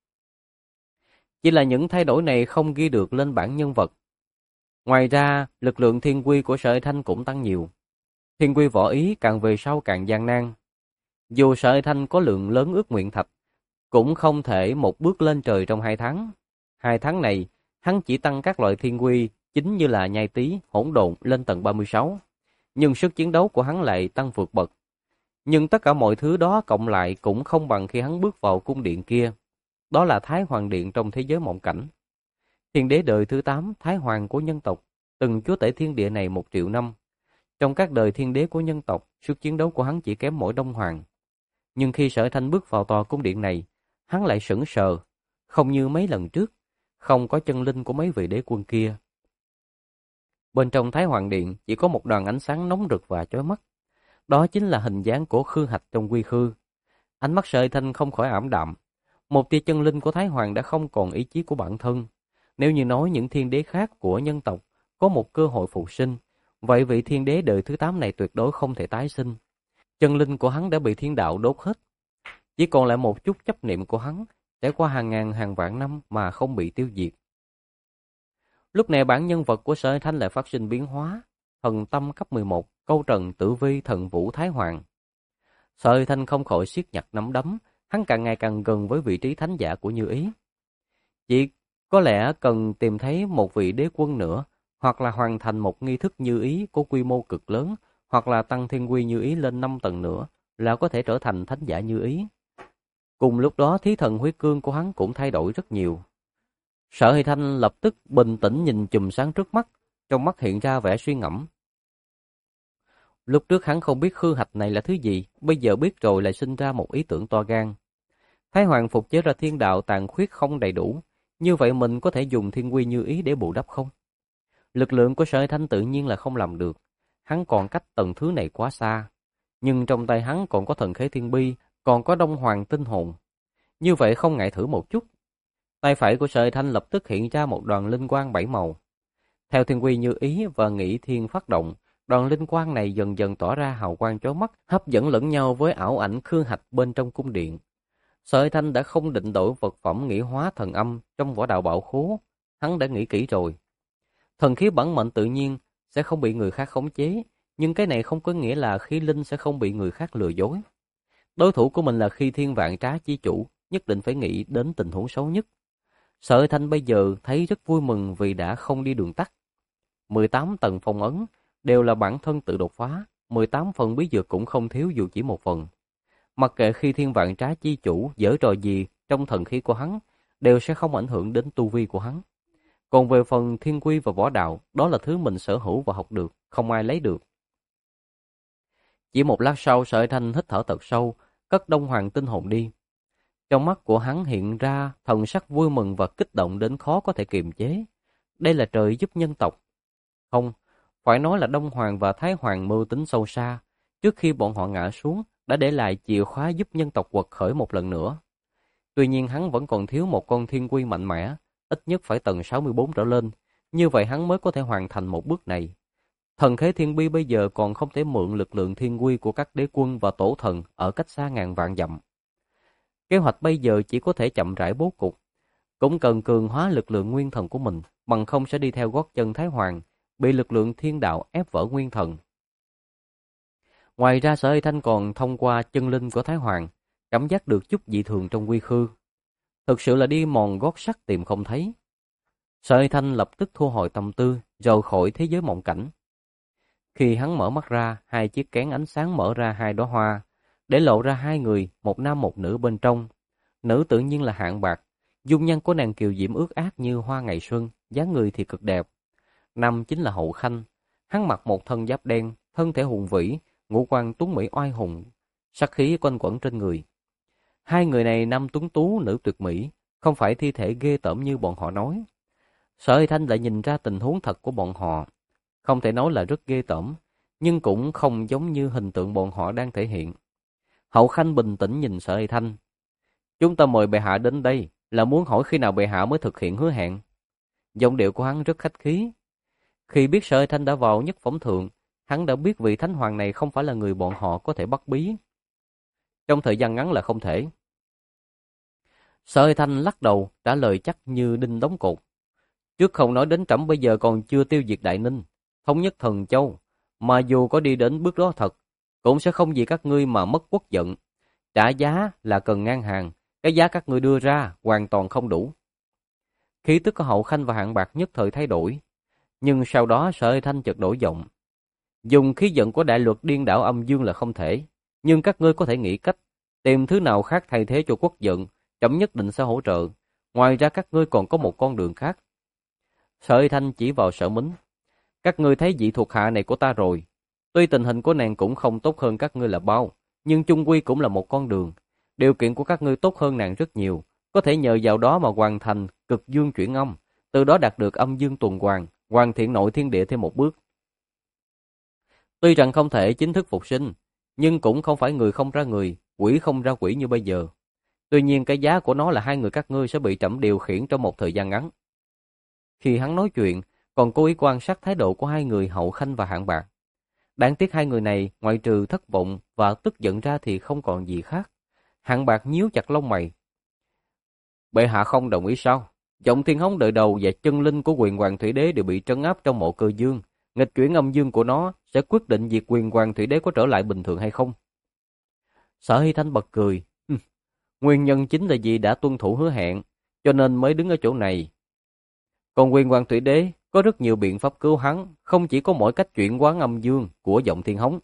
Chỉ là những thay đổi này không ghi được lên bảng nhân vật. Ngoài ra, lực lượng thiên quy của Sở Hy Thanh cũng tăng nhiều. Thiên quy võ ý càng về sau càng gian nan. Dù Sở Hy Thanh có lượng lớn ước nguyện thạch, cũng không thể một bước lên trời trong 2 tháng. 2 tháng này, hắn chỉ tăng các loại thiên quy chính như là nhai tí, hỗn độn lên tầng 36. Nhưng sức chiến đấu của hắn lại tăng vượt bậc. Nhưng tất cả mọi thứ đó cộng lại cũng không bằng khi hắn bước vào cung điện kia. Đó là Thái Hoàng Điện trong thế giới mộng cảnh. Thiên đế đời thứ 8, Thái Hoàng của nhân tộc, từng chúa tể thiên địa này 1 triệu năm. Trong các đời thiên đế của nhân tộc, sức chiến đấu của hắn chỉ kém mỗi Đông Hoàng. Nhưng khi Sở Thanh bước vào tòa cung điện này, hắn lại sững sờ, không như mấy lần trước, không có chân linh của mấy vị đế quân kia. Bên trong Thái Hoàng Điện chỉ có một đoàn ánh sáng nóng rực và chói mắt. Đó chính là hình dáng của Khư Hạch trong Quy Khư. Ánh mắt Sở Thanh không khỏi ảm đạm. Một tia chân linh của Thái Hoàng đã không còn ý chí của bản thân. Nếu như nói những thiên đế khác của nhân tộc có một cơ hội phục sinh, vậy vị thiên đế đời thứ 8 này tuyệt đối không thể tái sinh. Chân linh của hắn đã bị thiên đạo đốt hết. Chỉ còn lại một chút chấp niệm của hắn, trải qua hàng ngàn hàng vạn năm mà không bị tiêu diệt. Lúc này bản nhân vật của Sở Thanh lại phát sinh biến hóa. Thần tâm cấp 11, câu trần tử vi thần vũ Thái Hoàng. Sở Thanh không khỏi siết chặt nắm đấm, hắn càng ngày càng gần với vị trí thánh giả của Như Ý. Chỉ có lẽ cần tìm thấy một vị đế quân nữa, hoặc là hoàn thành một nghi thức Như Ý có quy mô cực lớn, hoặc là tăng thiên quy Như Ý lên 5 tầng nữa, là có thể trở thành thánh giả Như Ý. Cùng lúc đó thí thần huyết cương của hắn cũng thay đổi rất nhiều. Sở Hy Thanh lập tức bình tĩnh nhìn chùm sáng trước mắt, trong mắt hiện ra vẻ suy ngẫm. Lúc trước hắn không biết Khư Hạch này là thứ gì, bây giờ biết rồi lại sinh ra một ý tưởng to gan. Thái Hoàng phục chế ra thiên đạo tàn khuyết không đầy đủ, như vậy mình có thể dùng thiên quy Như Ý để bù đắp không? Lực lượng của Sở Hy Thanh tự nhiên là không làm được, hắn còn cách tầng thứ này quá xa. Nhưng trong tay hắn còn có thần khế thiên bi, còn có Đông Hoàng tinh hồn. Như vậy không ngại thử một chút. Tay phải của Sở Hy Thanh lập tức hiện ra một đoàn linh quang 7 màu. Theo thiên quy Như Ý và Nghĩ Thiên phát động, đoàn linh quang này dần dần tỏa ra hào quang chói mắt, hấp dẫn lẫn nhau với ảo ảnh Khư Hạch bên trong cung điện. Sở Hy Thanh đã không định đổi vật phẩm nghĩ hóa thần âm trong võ đạo bảo khố, hắn đã nghĩ kỹ rồi. Thần khí bản mệnh tự nhiên sẽ không bị người khác khống chế, nhưng cái này không có nghĩa là khí linh sẽ không bị người khác lừa dối. Đối thủ của mình là Khi Thiên Vạn Trá chi chủ, nhất định phải nghĩ đến tình huống xấu nhất. Sở Hải Thanh bây giờ thấy rất vui mừng vì đã không đi đường tắt. 18 tầng phong ấn đều là bản thân tự đột phá, 18 phần bí dược cũng không thiếu dù chỉ một phần. Mặc kệ khi thiên vạn trá chi chủ giở trò gì trong thần khí của hắn, đều sẽ không ảnh hưởng đến tu vi của hắn. Còn về phần thiên quy và võ đạo, đó là thứ mình sở hữu và học được, không ai lấy được. Chỉ một lát sau, Sở Hải Thanh hít thở thật sâu, cất Đông Hoàng tinh hồn đi. Trong mắt của hắn hiện ra thần sắc vui mừng và kích động đến khó có thể kiềm chế. Đây là trời giúp nhân tộc. Không, phải nói là Đông Hoàng và Thái Hoàng mưu tính sâu xa. Trước khi bọn họ ngã xuống, đã để lại chìa khóa giúp nhân tộc quật khởi một lần nữa. Tuy nhiên hắn vẫn còn thiếu một con thiên quy mạnh mẽ, ít nhất phải tầng 64 trở lên. Như vậy hắn mới có thể hoàn thành một bước này. Thần khế thiên bi bây giờ còn không thể mượn lực lượng thiên quy của các đế quân và tổ thần ở cách xa ngàn vạn dặm. Kế hoạch bây giờ chỉ có thể chậm rãi bố cục. Cũng cần cường hóa lực lượng nguyên thần của mình, bằng không sẽ đi theo gót chân Thái Hoàng, bị lực lượng thiên đạo ép vỡ nguyên thần. Ngoài ra Sở Hải Thanh còn thông qua chân linh của Thái Hoàng, cảm giác được chút dị thường trong quy khư. Thực sự là đi mòn gót sắt tìm không thấy. Sở Hải Thanh lập tức thu hồi tâm tư, rời khỏi thế giới mộng cảnh. Khi hắn mở mắt ra, hai chiếc kén ánh sáng mở ra hai đóa hoa, để lộ ra hai người, một nam một nữ bên trong. Nữ tự nhiên là Hạng Bạc, dung nhan của nàng kiều diễm ướt át như hoa ngày xuân, dáng người thì cực đẹp. Nam chính là Hậu Khanh, hắn mặc một thân giáp đen, thân thể hùng vĩ, ngũ quan tuấn mỹ oai hùng, sát khí quanh quẩn trên người. Hai người này nam tuấn tú, nữ tuyệt mỹ, không phải thi thể ghê tởm như bọn họ nói. Sở Hải Thanh lại nhìn ra tình huống thật của bọn họ, không thể nói là rất ghê tởm, nhưng cũng không giống như hình tượng bọn họ đang thể hiện. Hậu Khanh bình tĩnh nhìn Sở Hải Thanh. Chúng ta mời bệ hạ đến đây là muốn hỏi khi nào bệ hạ mới thực hiện hứa hẹn. Giọng điệu của hắn rất khách khí. Khi biết Sở Hải Thanh đã vào nhất phẩm thượng, hắn đã biết vị thánh hoàng này không phải là người bọn họ có thể bắt bí. Trong thời gian ngắn là không thể. Sở Hải Thanh lắc đầu, trả lời chắc như đinh đóng cột. Trước không nói đến trẫm bây giờ còn chưa tiêu diệt Đại Ninh, thống nhất Thần Châu, mà dù có đi đến bước đó thật, cũng sẽ không vì các ngươi mà mất quốc giận. Trả giá là cần ngang hàng, cái giá các ngươi đưa ra hoàn toàn không đủ. Khí tức của Hậu Khanh và Hạng Bạc nhất thời thay đổi, nhưng sau đó Sở Hải Thanh chợt đổi giọng. Dùng khí giận của đại luật điên đảo âm dương là không thể, nhưng các ngươi có thể nghĩ cách, tìm thứ nào khác thay thế cho quốc giận, trẫm nhất định sẽ hỗ trợ. Ngoài ra các ngươi còn có một con đường khác. Sở Hải Thanh chỉ vào Sở Mính. Các ngươi thấy vị thuộc hạ này của ta rồi. Tuy tình hình của nàng cũng không tốt hơn các ngươi là bao, nhưng chung quy cũng là một con đường. Điều kiện của các ngươi tốt hơn nàng rất nhiều, có thể nhờ vào đó mà hoàn thành cực dương chuyển âm, từ đó đạt được âm dương tuần hoàn, hoàn thiện nội thiên địa thêm một bước. Tuy rằng không thể chính thức phục sinh, nhưng cũng không phải người không ra người, quỷ không ra quỷ như bây giờ. Tuy nhiên cái giá của nó là hai người các ngươi sẽ bị trẫm điều khiển trong một thời gian ngắn. Khi hắn nói chuyện, còn cố ý quan sát thái độ của hai người Hậu Khanh và Hạng Bạc. Đáng tiếc hai người này, ngoại trừ thất vọng và tức giận ra thì không còn gì khác. Hạng Bạc nhíu chặt lông mày. Bệ hạ không đồng ý sao? Giọng Thiên Hống đời đầu và chân linh của quyền hoàng thủy đế đều bị trấn áp trong mộ Cơ Dương. Nghịch chuyển âm dương của nó sẽ quyết định việc quyền hoàng thủy đế có trở lại bình thường hay không. Sở Hy Thanh bật cười. Nguyên nhân chính là vì đã tuân thủ hứa hẹn, cho nên mới đứng ở chỗ này. Còn quyền hoàng thủy đế có rất nhiều biện pháp cứu hắn, không chỉ có mỗi cách chuyển hóa âm dương của giọng Thiên Hống.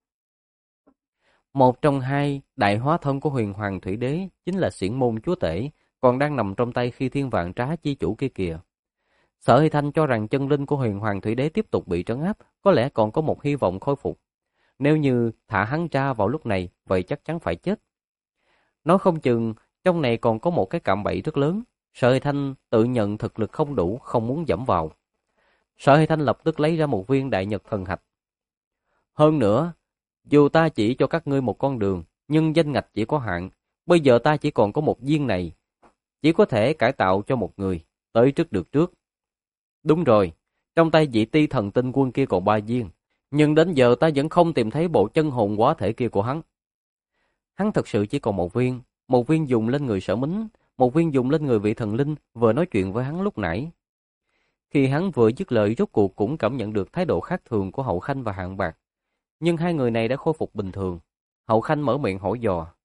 Một trong hai đại hóa thân của huyền hoàng thủy đế chính là Xiển Môn chúa tể, còn đang nằm trong tay Khi Thiên Vạn Trá chi chủ kia kìa. Sở Hy Thanh cho rằng chân linh của huyền hoàng thủy đế tiếp tục bị trấn áp, có lẽ còn có một hy vọng khôi phục. Nếu như thả hắn ra vào lúc này, vậy chắc chắn phải chết. Nói không chừng, trong này còn có một cái cạm bẫy rất lớn. Sở Hy Thanh tự nhận thực lực không đủ, không muốn dẫm vào. Sở Hy Thanh lập tức lấy ra một viên đại nhật thần hạch. Hơn nữa, dù ta chỉ cho các ngươi một con đường, nhưng danh ngạch chỉ có hạn. Bây giờ ta chỉ còn có một viên này, chỉ có thể cải tạo cho một người, tới trước được trước. Đúng rồi, trong tay vị Ti Thần Tinh Quân kia còn 3 viên, nhưng đến giờ ta vẫn không tìm thấy bộ chân hồn hóa thể kia của hắn. Hắn thật sự chỉ còn một viên dùng lên người Sở Mính, một viên dùng lên người vị thần linh vừa nói chuyện với hắn lúc nãy. Khi hắn vừa dứt lời, rốt cuộc cũng cảm nhận được thái độ khác thường của Hậu Khanh và Hạng Bạc. Nhưng hai người này đã khôi phục bình thường. Hậu Khanh mở miệng hỏi dò.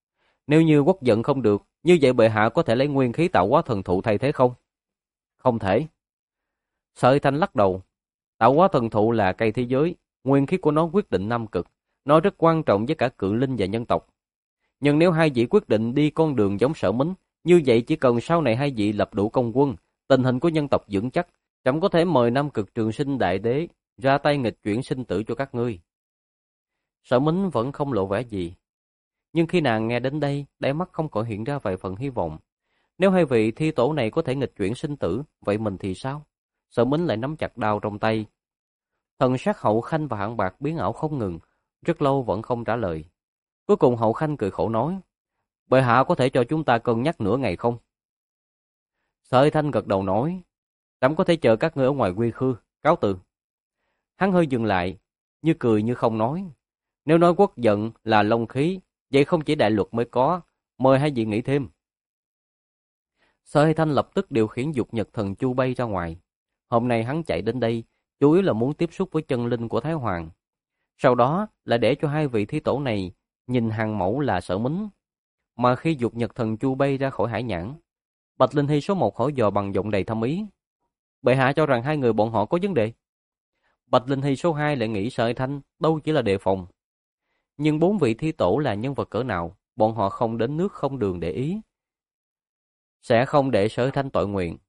Nếu như quốc vận không được, như vậy bệ hạ có thể lấy nguyên khí tạo hóa thần thụ thay thế không? Không thể. Sợi Thanh lắc đầu. Tạo hóa thần thụ là cây thế giới, nguyên khí của nó quyết định năm cực. Nó rất quan trọng với cả cự linh và nhân tộc. Nhưng nếu hai vị quyết định đi con đường giống Sở Mính, như vậy chỉ cần sau này hai vị lập đủ công quân, tình hình của nhân tộc vững chắc, chẳng có thể mời Nam Cực Trường Sinh Đại Đế ra tay nghịch chuyển sinh tử cho các ngươi. Sở Mính vẫn không lộ vẻ gì. Nhưng khi nàng nghe đến đây, đáy mắt không khỏi hiện ra vài phần hy vọng. Nếu hai vị thi tổ này có thể nghịch chuyển sinh tử, vậy mình thì sao? Sở Mính lại nắm chặt đao trong tay. Thần sắc Hậu Khanh và Hạng Bạc biến ảo không ngừng, rất lâu vẫn không trả lời. Cuối cùng Hậu Khanh cười khổ nói, bệ hạ có thể cho chúng ta cân nhắc nửa ngày không? Sợi Thanh gật đầu nói, trẫm có thể chờ các ngươi ở ngoài Quy Khư, cáo từ. Hắn hơi dừng lại, như cười như không nói. Nếu nói quốc vận là long khí, vậy không chỉ đại luật mới có, mời hai vị nghĩ thêm. Sợi Thanh lập tức điều khiển dục nhật thần chu bay ra ngoài. Hôm nay hắn chạy đến đây, chủ yếu là muốn tiếp xúc với chân linh của Thái Hoàng. Sau đó là để cho hai vị thí tổ này nhìn hàng mẫu là Sở Mính. Mà khi dục nhật thần chu bay ra khỏi hải nhãn, Bạch Linh Hy số 1 hỏi dò bằng giọng đầy thâm ý. Bệ hạ cho rằng hai người bọn họ có vấn đề. Bạch Linh Hy số 2 lại nghĩ Sợi Thanh đâu chỉ là đề phòng. Nhưng bốn vị thí tổ là nhân vật cỡ nào, bọn họ không đến nước không đường để ý. Sẽ không để Sợi Thanh tội nguyện.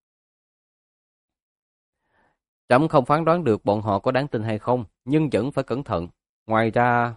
Trẫm không phán đoán được bọn họ có đáng tin hay không, nhưng vẫn phải cẩn thận. Ngoài ra...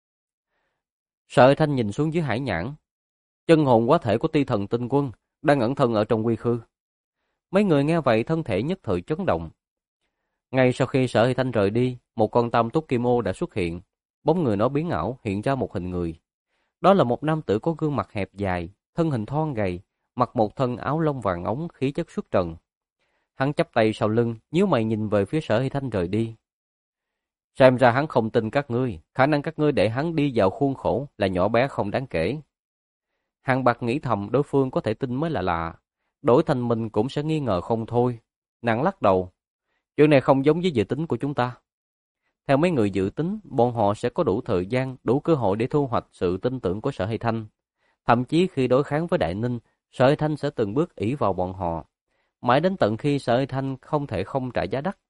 Sợi Thanh nhìn xuống dưới hải nhãn. Chân hồn quá thể của Ti Thần Tinh Quân đang ẩn thân ở trong Quy Khư. Mấy người nghe vậy thân thể nhất thời chấn động. Ngay sau khi Sợi Thanh rời đi, một con tam túc kim ô đã xuất hiện. Bóng người nó biến ảo hiện ra một hình người. Đó là một nam tử có gương mặt hẹp dài, thân hình thon gầy, mặc một thân áo lông vàng óng khí chất xuất trần. Hắn chắp tay sau lưng, nhíu mày nhìn về phía Sợi Thanh rời đi. Xem ra hắn không tin các ngươi, khả năng các ngươi để hắn đi vào khuôn khổ là nhỏ bé không đáng kể. Hạng Bạc nghĩ thầm đối phương có thể tin mới là lạ, đổi thành mình cũng sẽ nghi ngờ không thôi. Nàng lắc đầu, chuyện này không giống với dự tính của chúng ta. Theo mấy người dự tính, bọn họ sẽ có đủ thời gian, đủ cơ hội để thu hoạch sự tin tưởng của Sở Hay Thanh. Thậm chí khi đối kháng với Đại Ninh, Sở Hay Thanh sẽ từng bước ỷ vào bọn họ, mãi đến tận khi Sở Hay Thanh không thể không trả giá đắt.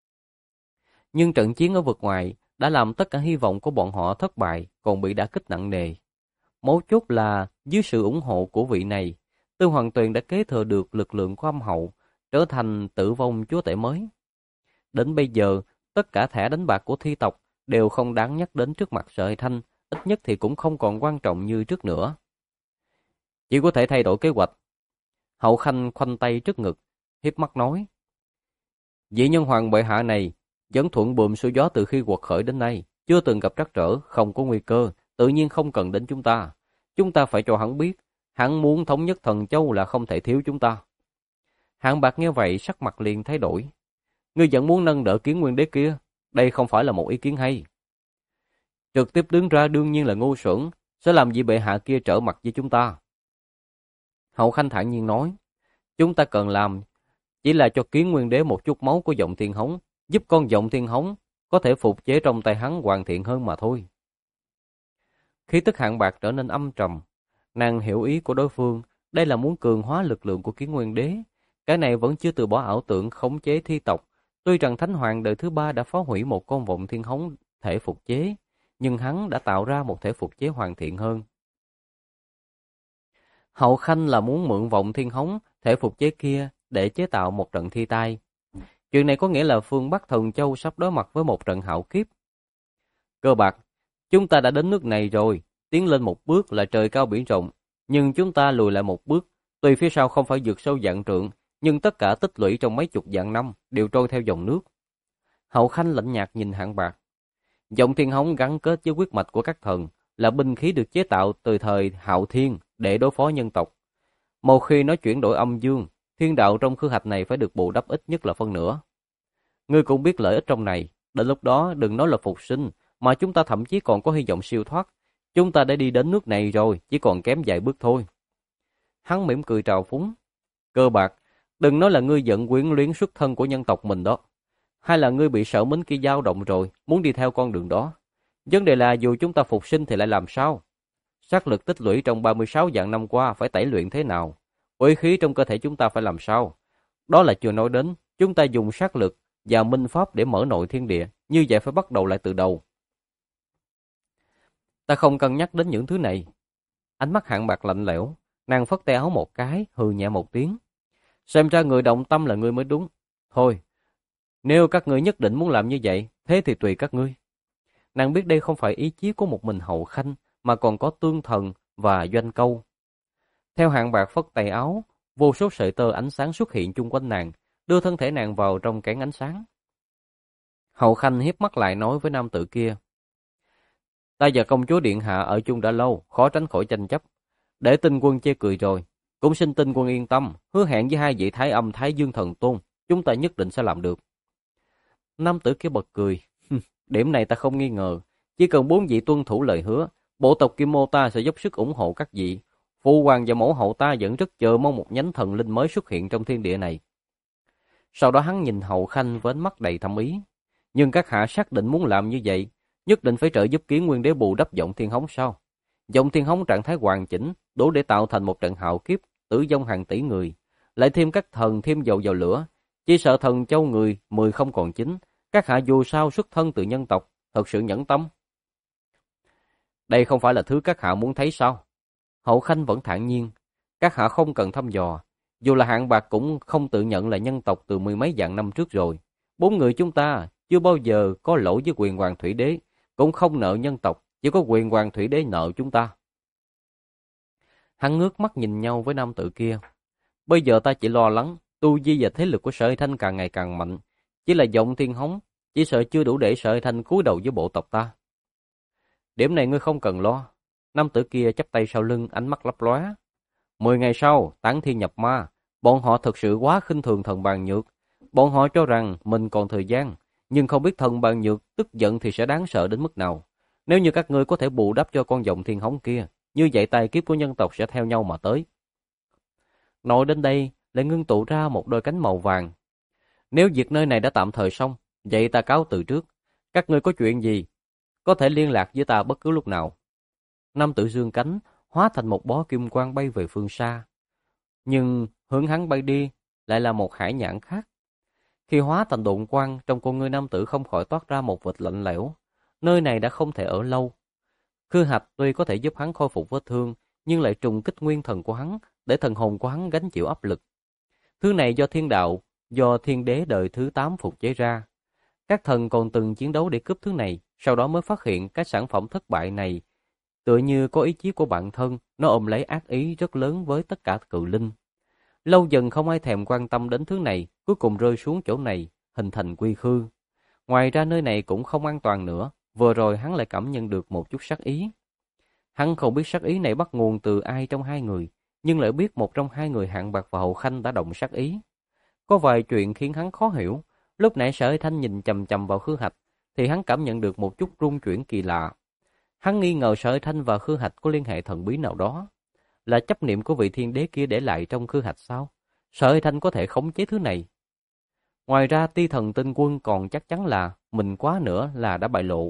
Nhưng trận chiến ở vực ngoài đã làm tất cả hy vọng của bọn họ thất bại, còn bị đả kích nặng nề. Mấu chốt là dưới sự ủng hộ của vị này, Tư Hoàng Tuyền đã kế thừa được lực lượng của âm hậu, trở thành tử vong chúa tể mới. Đến bây giờ, tất cả thẻ đánh bạc của thi tộc đều không đáng nhắc đến trước mặt Sở Hay Thanh, ít nhất thì cũng không còn quan trọng như trước nữa. Chỉ có thể thay đổi kế hoạch. Hậu Khanh khoanh tay trước ngực, hiếp mắt nói. Vị nhân hoàng bệ hạ này vẫn thuận buồm xuôi gió từ khi quật khởi đến nay, chưa từng gặp trắc trở, không có nguy cơ, tự nhiên không cần đến chúng ta. Chúng ta phải cho hắn biết, hắn muốn thống nhất Thần Châu là không thể thiếu chúng ta. Hạng Bạc nghe vậy sắc mặt liền thay đổi. Ngươi vẫn muốn nâng đỡ Kiến Nguyên Đế kia, đây không phải là một ý kiến hay. Trực tiếp đứng ra đương nhiên là ngu xuẩn, sẽ làm gì bệ hạ kia trở mặt với chúng ta. Hậu Khanh thản nhiên nói, chúng ta cần làm chỉ là cho Kiến Nguyên Đế một chút máu của Giọng Thiên Hống, giúp con Giọng Thiên Hống có thể phục chế trong tay hắn hoàn thiện hơn mà thôi. Khí tức Hạng Bạc trở nên âm trầm, nàng hiểu ý của đối phương, đây là muốn cường hóa lực lượng của Kiến Nguyên Đế. Cái này vẫn chưa từ bỏ ảo tưởng khống chế thi tộc. Tuy rằng Thánh Hoàng đời thứ 3 đã phá hủy một con Vọng Thiên Hống thể phục chế, nhưng hắn đã tạo ra một thể phục chế hoàn thiện hơn. Hậu Khanh là muốn mượn Vọng Thiên Hống thể phục chế kia để chế tạo một trận thi tai. Chuyện này có nghĩa là phương Bắc Thần Châu sắp đối mặt với một trận hạo kiếp. Cơ Bạc, chúng ta đã đến nước này rồi, tiến lên một bước là trời cao biển rộng, nhưng chúng ta lùi lại một bước, tuy phía sau không phải vượt sâu vạn trượng, nhưng tất cả tích lũy trong mấy chục vạn năm đều trôi theo dòng nước. Hậu Khanh lạnh nhạt nhìn Hạng Bạc. Giọng Thiên Hống gắn kết với huyết mạch của các thần, là binh khí được chế tạo từ thời Hạo Thiên để đối phó nhân tộc. Một khi nó chuyển đổi âm dương, thiên đạo trong khư hạch này phải được bù đắp ít nhất là phân nửa. Ngươi cũng biết lợi ích trong này, đến lúc đó đừng nói là phục sinh, mà chúng ta thậm chí còn có hy vọng siêu thoát. Chúng ta đã đi đến nước này rồi, chỉ còn kém vài bước thôi. Hắn mỉm cười trào phúng. Cơ Bạc, đừng nói là ngươi giận quyến luyến xuất thân của nhân tộc mình đó. Hay là ngươi bị Sở Mính kia dao động rồi, muốn đi theo con đường đó. Vấn đề là dù chúng ta phục sinh thì lại làm sao? Sát lực tích lũy trong 36 vạn năm qua phải tẩy luyện thế nào? Uy khí trong cơ thể chúng ta phải làm sao? Đó là chưa nói đến, chúng ta dùng sát lực và minh pháp để mở nội thiên địa, như vậy phải bắt đầu lại từ đầu. Ta không cân nhắc đến những thứ này. Ánh mắt Hạng Bạc lạnh lẽo, nàng phất tay áo một cái, hừ nhẹ một tiếng. Xem ra người động tâm là ngươi mới đúng. Thôi, nếu các ngươi nhất định muốn làm như vậy, thế thì tùy các ngươi. Nàng biết đây không phải ý chí của một mình Hậu Khanh, mà còn có Tương Thần và Doanh Câu. Theo Hạng Bạc phất tay áo, vô số sợi tơ ánh sáng xuất hiện chung quanh nàng, đưa thân thể nàng vào trong cản ánh sáng. Hậu Khanh hiếp mắt lại nói với nam tử kia. Ta và công chúa điện hạ ở chung đã lâu, khó tránh khỏi tranh chấp. Để Tinh Quân chê cười rồi, cũng xin Tinh Quân yên tâm, hứa hẹn với hai vị Thái Âm Thái Dương Thần Tôn, chúng ta nhất định sẽ làm được. Nam tử kia bật cười. Điểm này ta không nghi ngờ, chỉ cần 4 vị tuân thủ lời hứa, bộ tộc Kim Mô ta sẽ dốc sức ủng hộ các vị. Phu hoàng và mẫu hậu ta vẫn rất chờ mong một nhánh thần linh mới xuất hiện trong thiên địa này. Sau đó hắn nhìn Hậu Khanh với ánh mắt đầy thâm ý. Nhưng các hạ xác định muốn làm như vậy, nhất định phải trợ giúp Kiến Nguyên Đế bù đắp Vọng Thiên Hống sao? Vọng Thiên Hống trạng thái hoàn chỉnh, đủ để tạo thành một trận hạo kiếp, tử vong hàng tỷ người. Lại thêm các thần thêm dầu vào lửa, chỉ sợ thần châu người 10 không còn 9. Các hạ dù sao xuất thân từ nhân tộc, thật sự nhẫn tâm. Đây không phải là thứ các hạ muốn thấy sao? Hậu Khanh vẫn thản nhiên. Các hạ không cần thăm dò. Dù là Hạng Bạc cũng không tự nhận là nhân tộc từ 10 mấy vạn năm trước rồi. 4 người chúng ta chưa bao giờ có lỗi với quyền hoàng thủy đế, cũng không nợ nhân tộc, chỉ có quyền hoàng thủy đế nợ chúng ta. Hắn ngước mắt nhìn nhau với nam tử kia. Bây giờ ta chỉ lo lắng, tu vi và thế lực của Sở Thanh càng ngày càng mạnh. Chỉ là Vọng Thiên Hống, chỉ sợ chưa đủ để Sở Thanh cúi đầu với bộ tộc ta. Điểm này ngươi không cần lo. Nam tử kia chắp tay sau lưng, ánh mắt lấp lóe. 10 ngày sau, táng thiên nhập ma, bọn họ thực sự quá khinh thường thần Bàn Nhược. Bọn họ cho rằng mình còn thời gian, nhưng không biết thần Bàn Nhược tức giận thì sẽ đáng sợ đến mức nào. Nếu như các ngươi có thể bù đắp cho con Vọng Thiên Hống kia, như vậy tài kiếp của nhân tộc sẽ theo nhau mà tới. Nói đến đây, lại ngưng tụ ra một đôi cánh màu vàng. Nếu việc nơi này đã tạm thời xong, vậy ta cáo từ trước. Các ngươi có chuyện gì, có thể liên lạc với ta bất cứ lúc nào. Nam tử dương cánh, hóa thành một bó kim quang bay về phương xa. Nhưng hướng hắn bay đi lại là một hải nhãn khác. Khi hóa thành độn quang, trong con ngươi nam tử không khỏi toát ra một vệt lạnh lẽo. Nơi này đã không thể ở lâu. Khư Hạch tuy có thể giúp hắn khôi phục vết thương, nhưng lại trùng kích nguyên thần của hắn, để thần hồn của hắn gánh chịu áp lực. Thứ này do thiên đạo, do thiên đế đời thứ 8 phục chế ra. Các thần còn từng chiến đấu để cướp thứ này, sau đó mới phát hiện cái sản phẩm thất bại này. Tựa như có ý chí của bản thân, nó ôm lấy ác ý rất lớn với tất cả cự linh. Lâu dần không ai thèm quan tâm đến thứ này, cuối cùng rơi xuống chỗ này, hình thành quy khư. Ngoài ra nơi này cũng không an toàn nữa, vừa rồi hắn lại cảm nhận được một chút sát ý. Hắn không biết sát ý này bắt nguồn từ ai trong hai người, nhưng lại biết một trong hai người Hạng Bạc và Hậu Khanh đã động sát ý. Có vài chuyện khiến hắn khó hiểu. Lúc nãy Sở Thanh nhìn chằm chằm vào Khư Hạch, thì hắn cảm nhận được một chút rung chuyển kỳ lạ. Hắn nghi ngờ Sở Thanh và Khư Hạch có liên hệ thần bí nào đó. Là chấp niệm của vị thiên đế kia để lại trong Khư Hạch sao? Sở Thanh có thể khống chế thứ này. Ngoài ra Ti Thần Tinh Quân còn chắc chắn là mình quá nữa là đã bại lộ.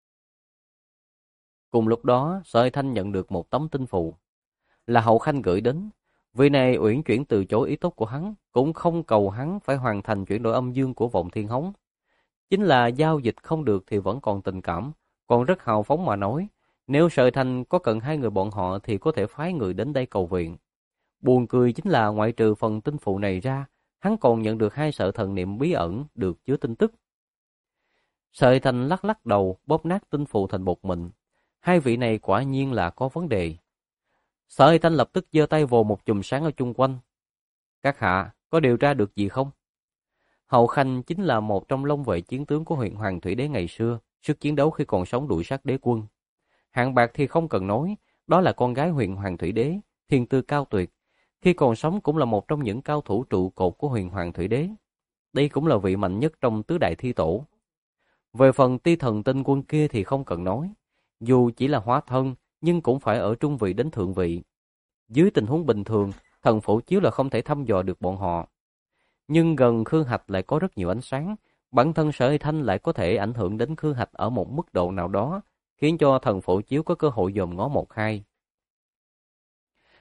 Cùng lúc đó, Sở Thanh nhận được một tấm tinh phù. Là Hậu Khanh gửi đến. Vị này uyển chuyển từ chối ý tốt của hắn, cũng không cầu hắn phải hoàn thành chuyển đổi âm dương của Vọng Thiên Hống. Chính là giao dịch không được thì vẫn còn tình cảm, còn rất hào phóng mà nói. Nếu Sở Thanh có cần hai người bọn họ thì có thể phái người đến đây cầu viện. Buồn cười chính là ngoại trừ phần tinh phụ này ra, hắn còn nhận được hai sợi thần niệm bí ẩn được chứa tin tức. Sở Thanh lắc lắc đầu, bóp nát tinh phụ thành bột mịn. Hai vị này quả nhiên là có vấn đề. Sở Thanh lập tức giơ tay vồ một chùm sáng ở chung quanh. Các hạ, có điều tra được gì không? Hậu Khanh chính là một trong long vệ chiến tướng của huyện Hoàng Thủy Đế ngày xưa, sức chiến đấu khi còn sống đuổi sát đế quân. Hạng Bạc thì không cần nói, đó là con gái huyện Hoàng Thủy Đế, thiên tư cao tuyệt. Khi còn sống cũng là một trong những cao thủ trụ cột của huyền Hoàng Thủy Đế. Đây cũng là vị mạnh nhất trong tứ đại thi tổ. Về phần Ti Thần Tinh Quân kia thì không cần nói. Dù chỉ là hóa thân, nhưng cũng phải ở trung vị đến thượng vị. Dưới tình huống bình thường, thần phổ chiếu là không thể thăm dò được bọn họ. Nhưng gần Khư Hạch lại có rất nhiều ánh sáng, bản thân Sở Thanh lại có thể ảnh hưởng đến Khư Hạch ở một mức độ nào đó, khiến cho thần phổ chiếu có cơ hội dòm ngó một hai.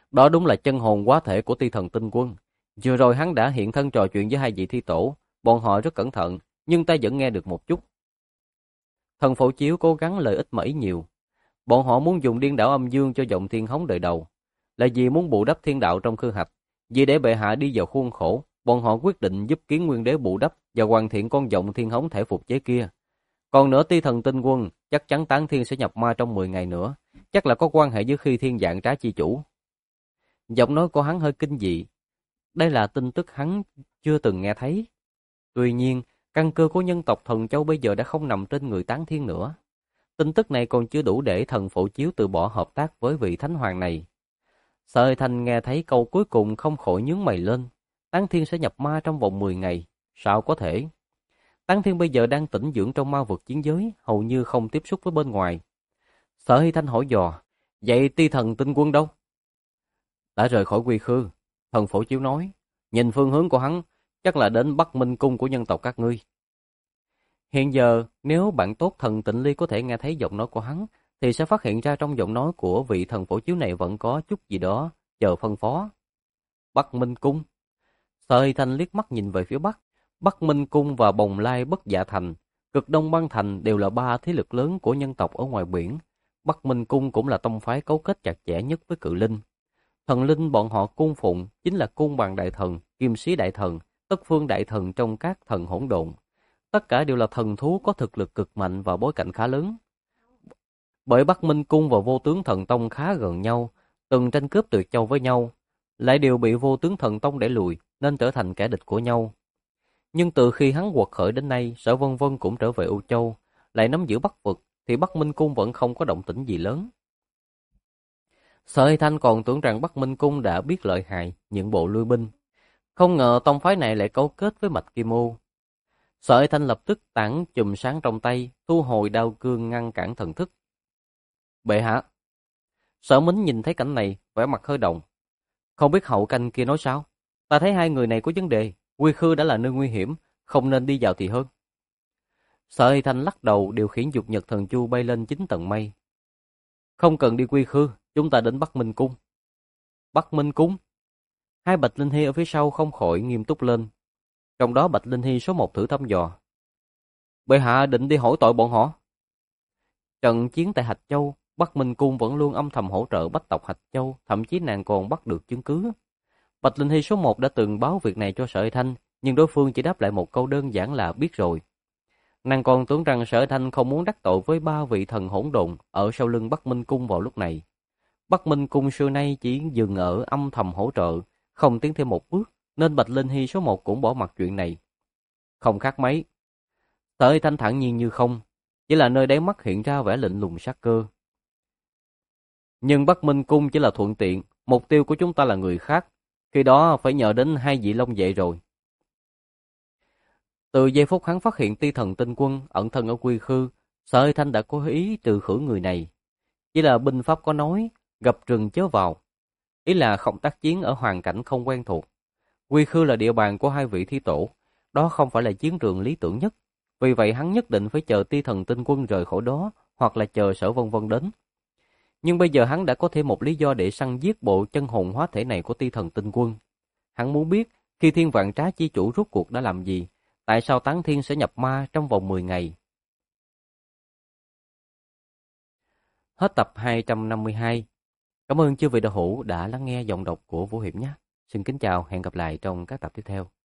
Đó đúng là chân hồn hóa thể của Ti Thần Tinh Quân. Vừa rồi hắn đã hiện thân trò chuyện với hai vị thi tổ, bọn họ rất cẩn thận, nhưng ta vẫn nghe được một chút. Thần Phổ Chiếu cố gắng lời ít mà ý nhiều. Bọn họ muốn dùng điên đảo âm dương cho giọng thiên hống đời đầu, là vì muốn bù đắp thiên đạo trong khư hạch. Vì để bệ hạ đi vào khuôn khổ, bọn họ quyết định giúp Kiến Nguyên Đế bù đắp và hoàn thiện con giọng thiên hống thể phục chế kia. Còn nữa, Ti Thần Tinh Quân chắc chắn tán thiên sẽ nhập ma trong 10 ngày nữa, chắc là có quan hệ với khi thiên dạng trá chi chủ. Giọng nói của hắn hơi kinh dị. Đây là tin tức hắn chưa từng nghe thấy. Tuy nhiên, căn cơ của nhân tộc Thần Châu bây giờ đã không nằm trên người tán thiên nữa. Tin tức này còn chưa đủ để Thần Phổ Chiếu từ bỏ hợp tác với vị thánh hoàng này. Sợi Thành nghe thấy câu cuối cùng không khỏi nhướng mày lên. Tán thiên sẽ nhập ma trong vòng 10 ngày. Sao có thể? Tán thiên bây giờ đang tĩnh dưỡng trong ma vực chiến giới, hầu như không tiếp xúc với bên ngoài. Sở Hy Thanh hỏi dò, vậy Ti Thần Tinh Quân đâu? Đã rời khỏi Quy Khư. Thần Phổ Chiếu nói, nhìn phương hướng của hắn, chắc là đến Bắc Minh Cung của nhân tộc các ngươi. Hiện giờ, nếu bạn tốt thần Tịnh Ly có thể nghe thấy giọng nói của hắn, thì sẽ phát hiện ra trong giọng nói của vị thần Phổ Chiếu này vẫn có chút gì đó chờ phân phó. Bắc Minh Cung. Sở Hy Thanh liếc mắt nhìn về phía Bắc. Bắc Minh Cung và Bồng Lai Bất Dạ Thành, Cực Đông Băng Thành đều là ba thế lực lớn của nhân tộc ở ngoài biển. Bắc Minh Cung cũng là tông phái cấu kết chặt chẽ nhất với Cự Linh. Thần linh bọn họ cung phụng chính là Cung Bằng Đại Thần, Kim Sĩ Đại Thần, Tất Phương Đại Thần trong các thần hỗn độn. Tất cả đều là thần thú có thực lực cực mạnh và bối cảnh khá lớn. Bởi Bắc Minh Cung và Vô Tướng Thần Tông khá gần nhau, từng tranh cướp tuyệt châu với nhau, lại đều bị Vô Tướng Thần Tông đẩy lùi nên trở thành kẻ địch của nhau. Nhưng từ khi hắn quật khởi đến nay, Sở Vân Vân cũng trở về U Châu, lại nắm giữ Bắc vực, thì Bắc Minh Cung vẫn không có động tĩnh gì lớn. Sở Hy Thanh còn tưởng rằng Bắc Minh Cung đã biết lợi hại, nhượng bộ lui binh. Không ngờ tông phái này lại cấu kết với Mạch Kim Ô. Sở Hy Thanh lập tức tản chùm sáng trong tay, thu hồi đao cương ngăn cản thần thức. Bệ hạ. Sở Mính nhìn thấy cảnh này, vẻ mặt hơi động. Không biết hậu canh kia nói sao? Ta thấy hai người này có vấn đề. Quy Khư đã là nơi nguy hiểm, không nên đi vào thì hơn. Sở Hy Thanh lắc đầu điều khiển dục nhật thần chu bay lên 9 tầng mây. Không cần đi Quy Khư, chúng ta đến Bắc Minh Cung. Bắc Minh Cung? Hai Bạch Linh Hy ở phía sau không khỏi nghiêm túc lên. Trong đó Bạch Linh Hy số 1 thử thăm dò. Bệ hạ định đi hỏi tội bọn họ. Trận chiến tại Hạch Châu, Bắc Minh Cung vẫn luôn âm thầm hỗ trợ bách tộc Hạch Châu, thậm chí nàng còn bắt được chứng cứ. Bạch Linh Hy số 1 đã từng báo việc này cho Sở Hy Thanh, nhưng đối phương chỉ đáp lại một câu đơn giản là biết rồi. Nàng còn tưởng rằng Sở Hy Thanh không muốn đắc tội với ba vị thần hỗn độn ở sau lưng Bắc Minh Cung vào lúc này. Bắc Minh Cung xưa nay chỉ dừng ở âm thầm hỗ trợ, không tiến thêm một bước, nên Bạch Linh Hy số 1 cũng bỏ mặc chuyện này. Không khác mấy. Sở Hy Thanh thản nhiên như không, chỉ là nơi đáy mắt hiện ra vẻ lạnh lùng sát cơ. Nhưng Bắc Minh Cung chỉ là thuận tiện, mục tiêu của chúng ta là người khác, khi đó phải nhờ đến hai vị Long Vệ rồi. Từ giây phút hắn phát hiện Ti Thần Tinh Quân ẩn thân ở Quy Khư, Sở Hy Thanh đã có ý trừ khử người này. Chỉ là binh pháp có nói, gặp rừng chớ vào. Ý là không tác chiến ở hoàn cảnh không quen thuộc. Quy Khư là địa bàn của hai vị thi tổ, đó không phải là chiến trường lý tưởng nhất. Vì vậy hắn nhất định phải chờ Ti Thần Tinh Quân rời khỏi đó, hoặc là chờ Sở Vân Vân đến. Nhưng bây giờ hắn đã có thêm một lý do để săn giết bộ chân hồn hóa thể này của Ti Thần Tinh Quân. Hắn muốn biết khi Thiên Vạn Trá chi chủ rốt cuộc đã làm gì, tại sao Tán Thiên sẽ nhập ma trong vòng 10 ngày. Hết tập 252. Cảm ơn chư vị đạo hữu đã lắng nghe giọng đọc của Vũ Hiệp nhé. Xin kính chào, hẹn gặp lại trong các tập tiếp theo.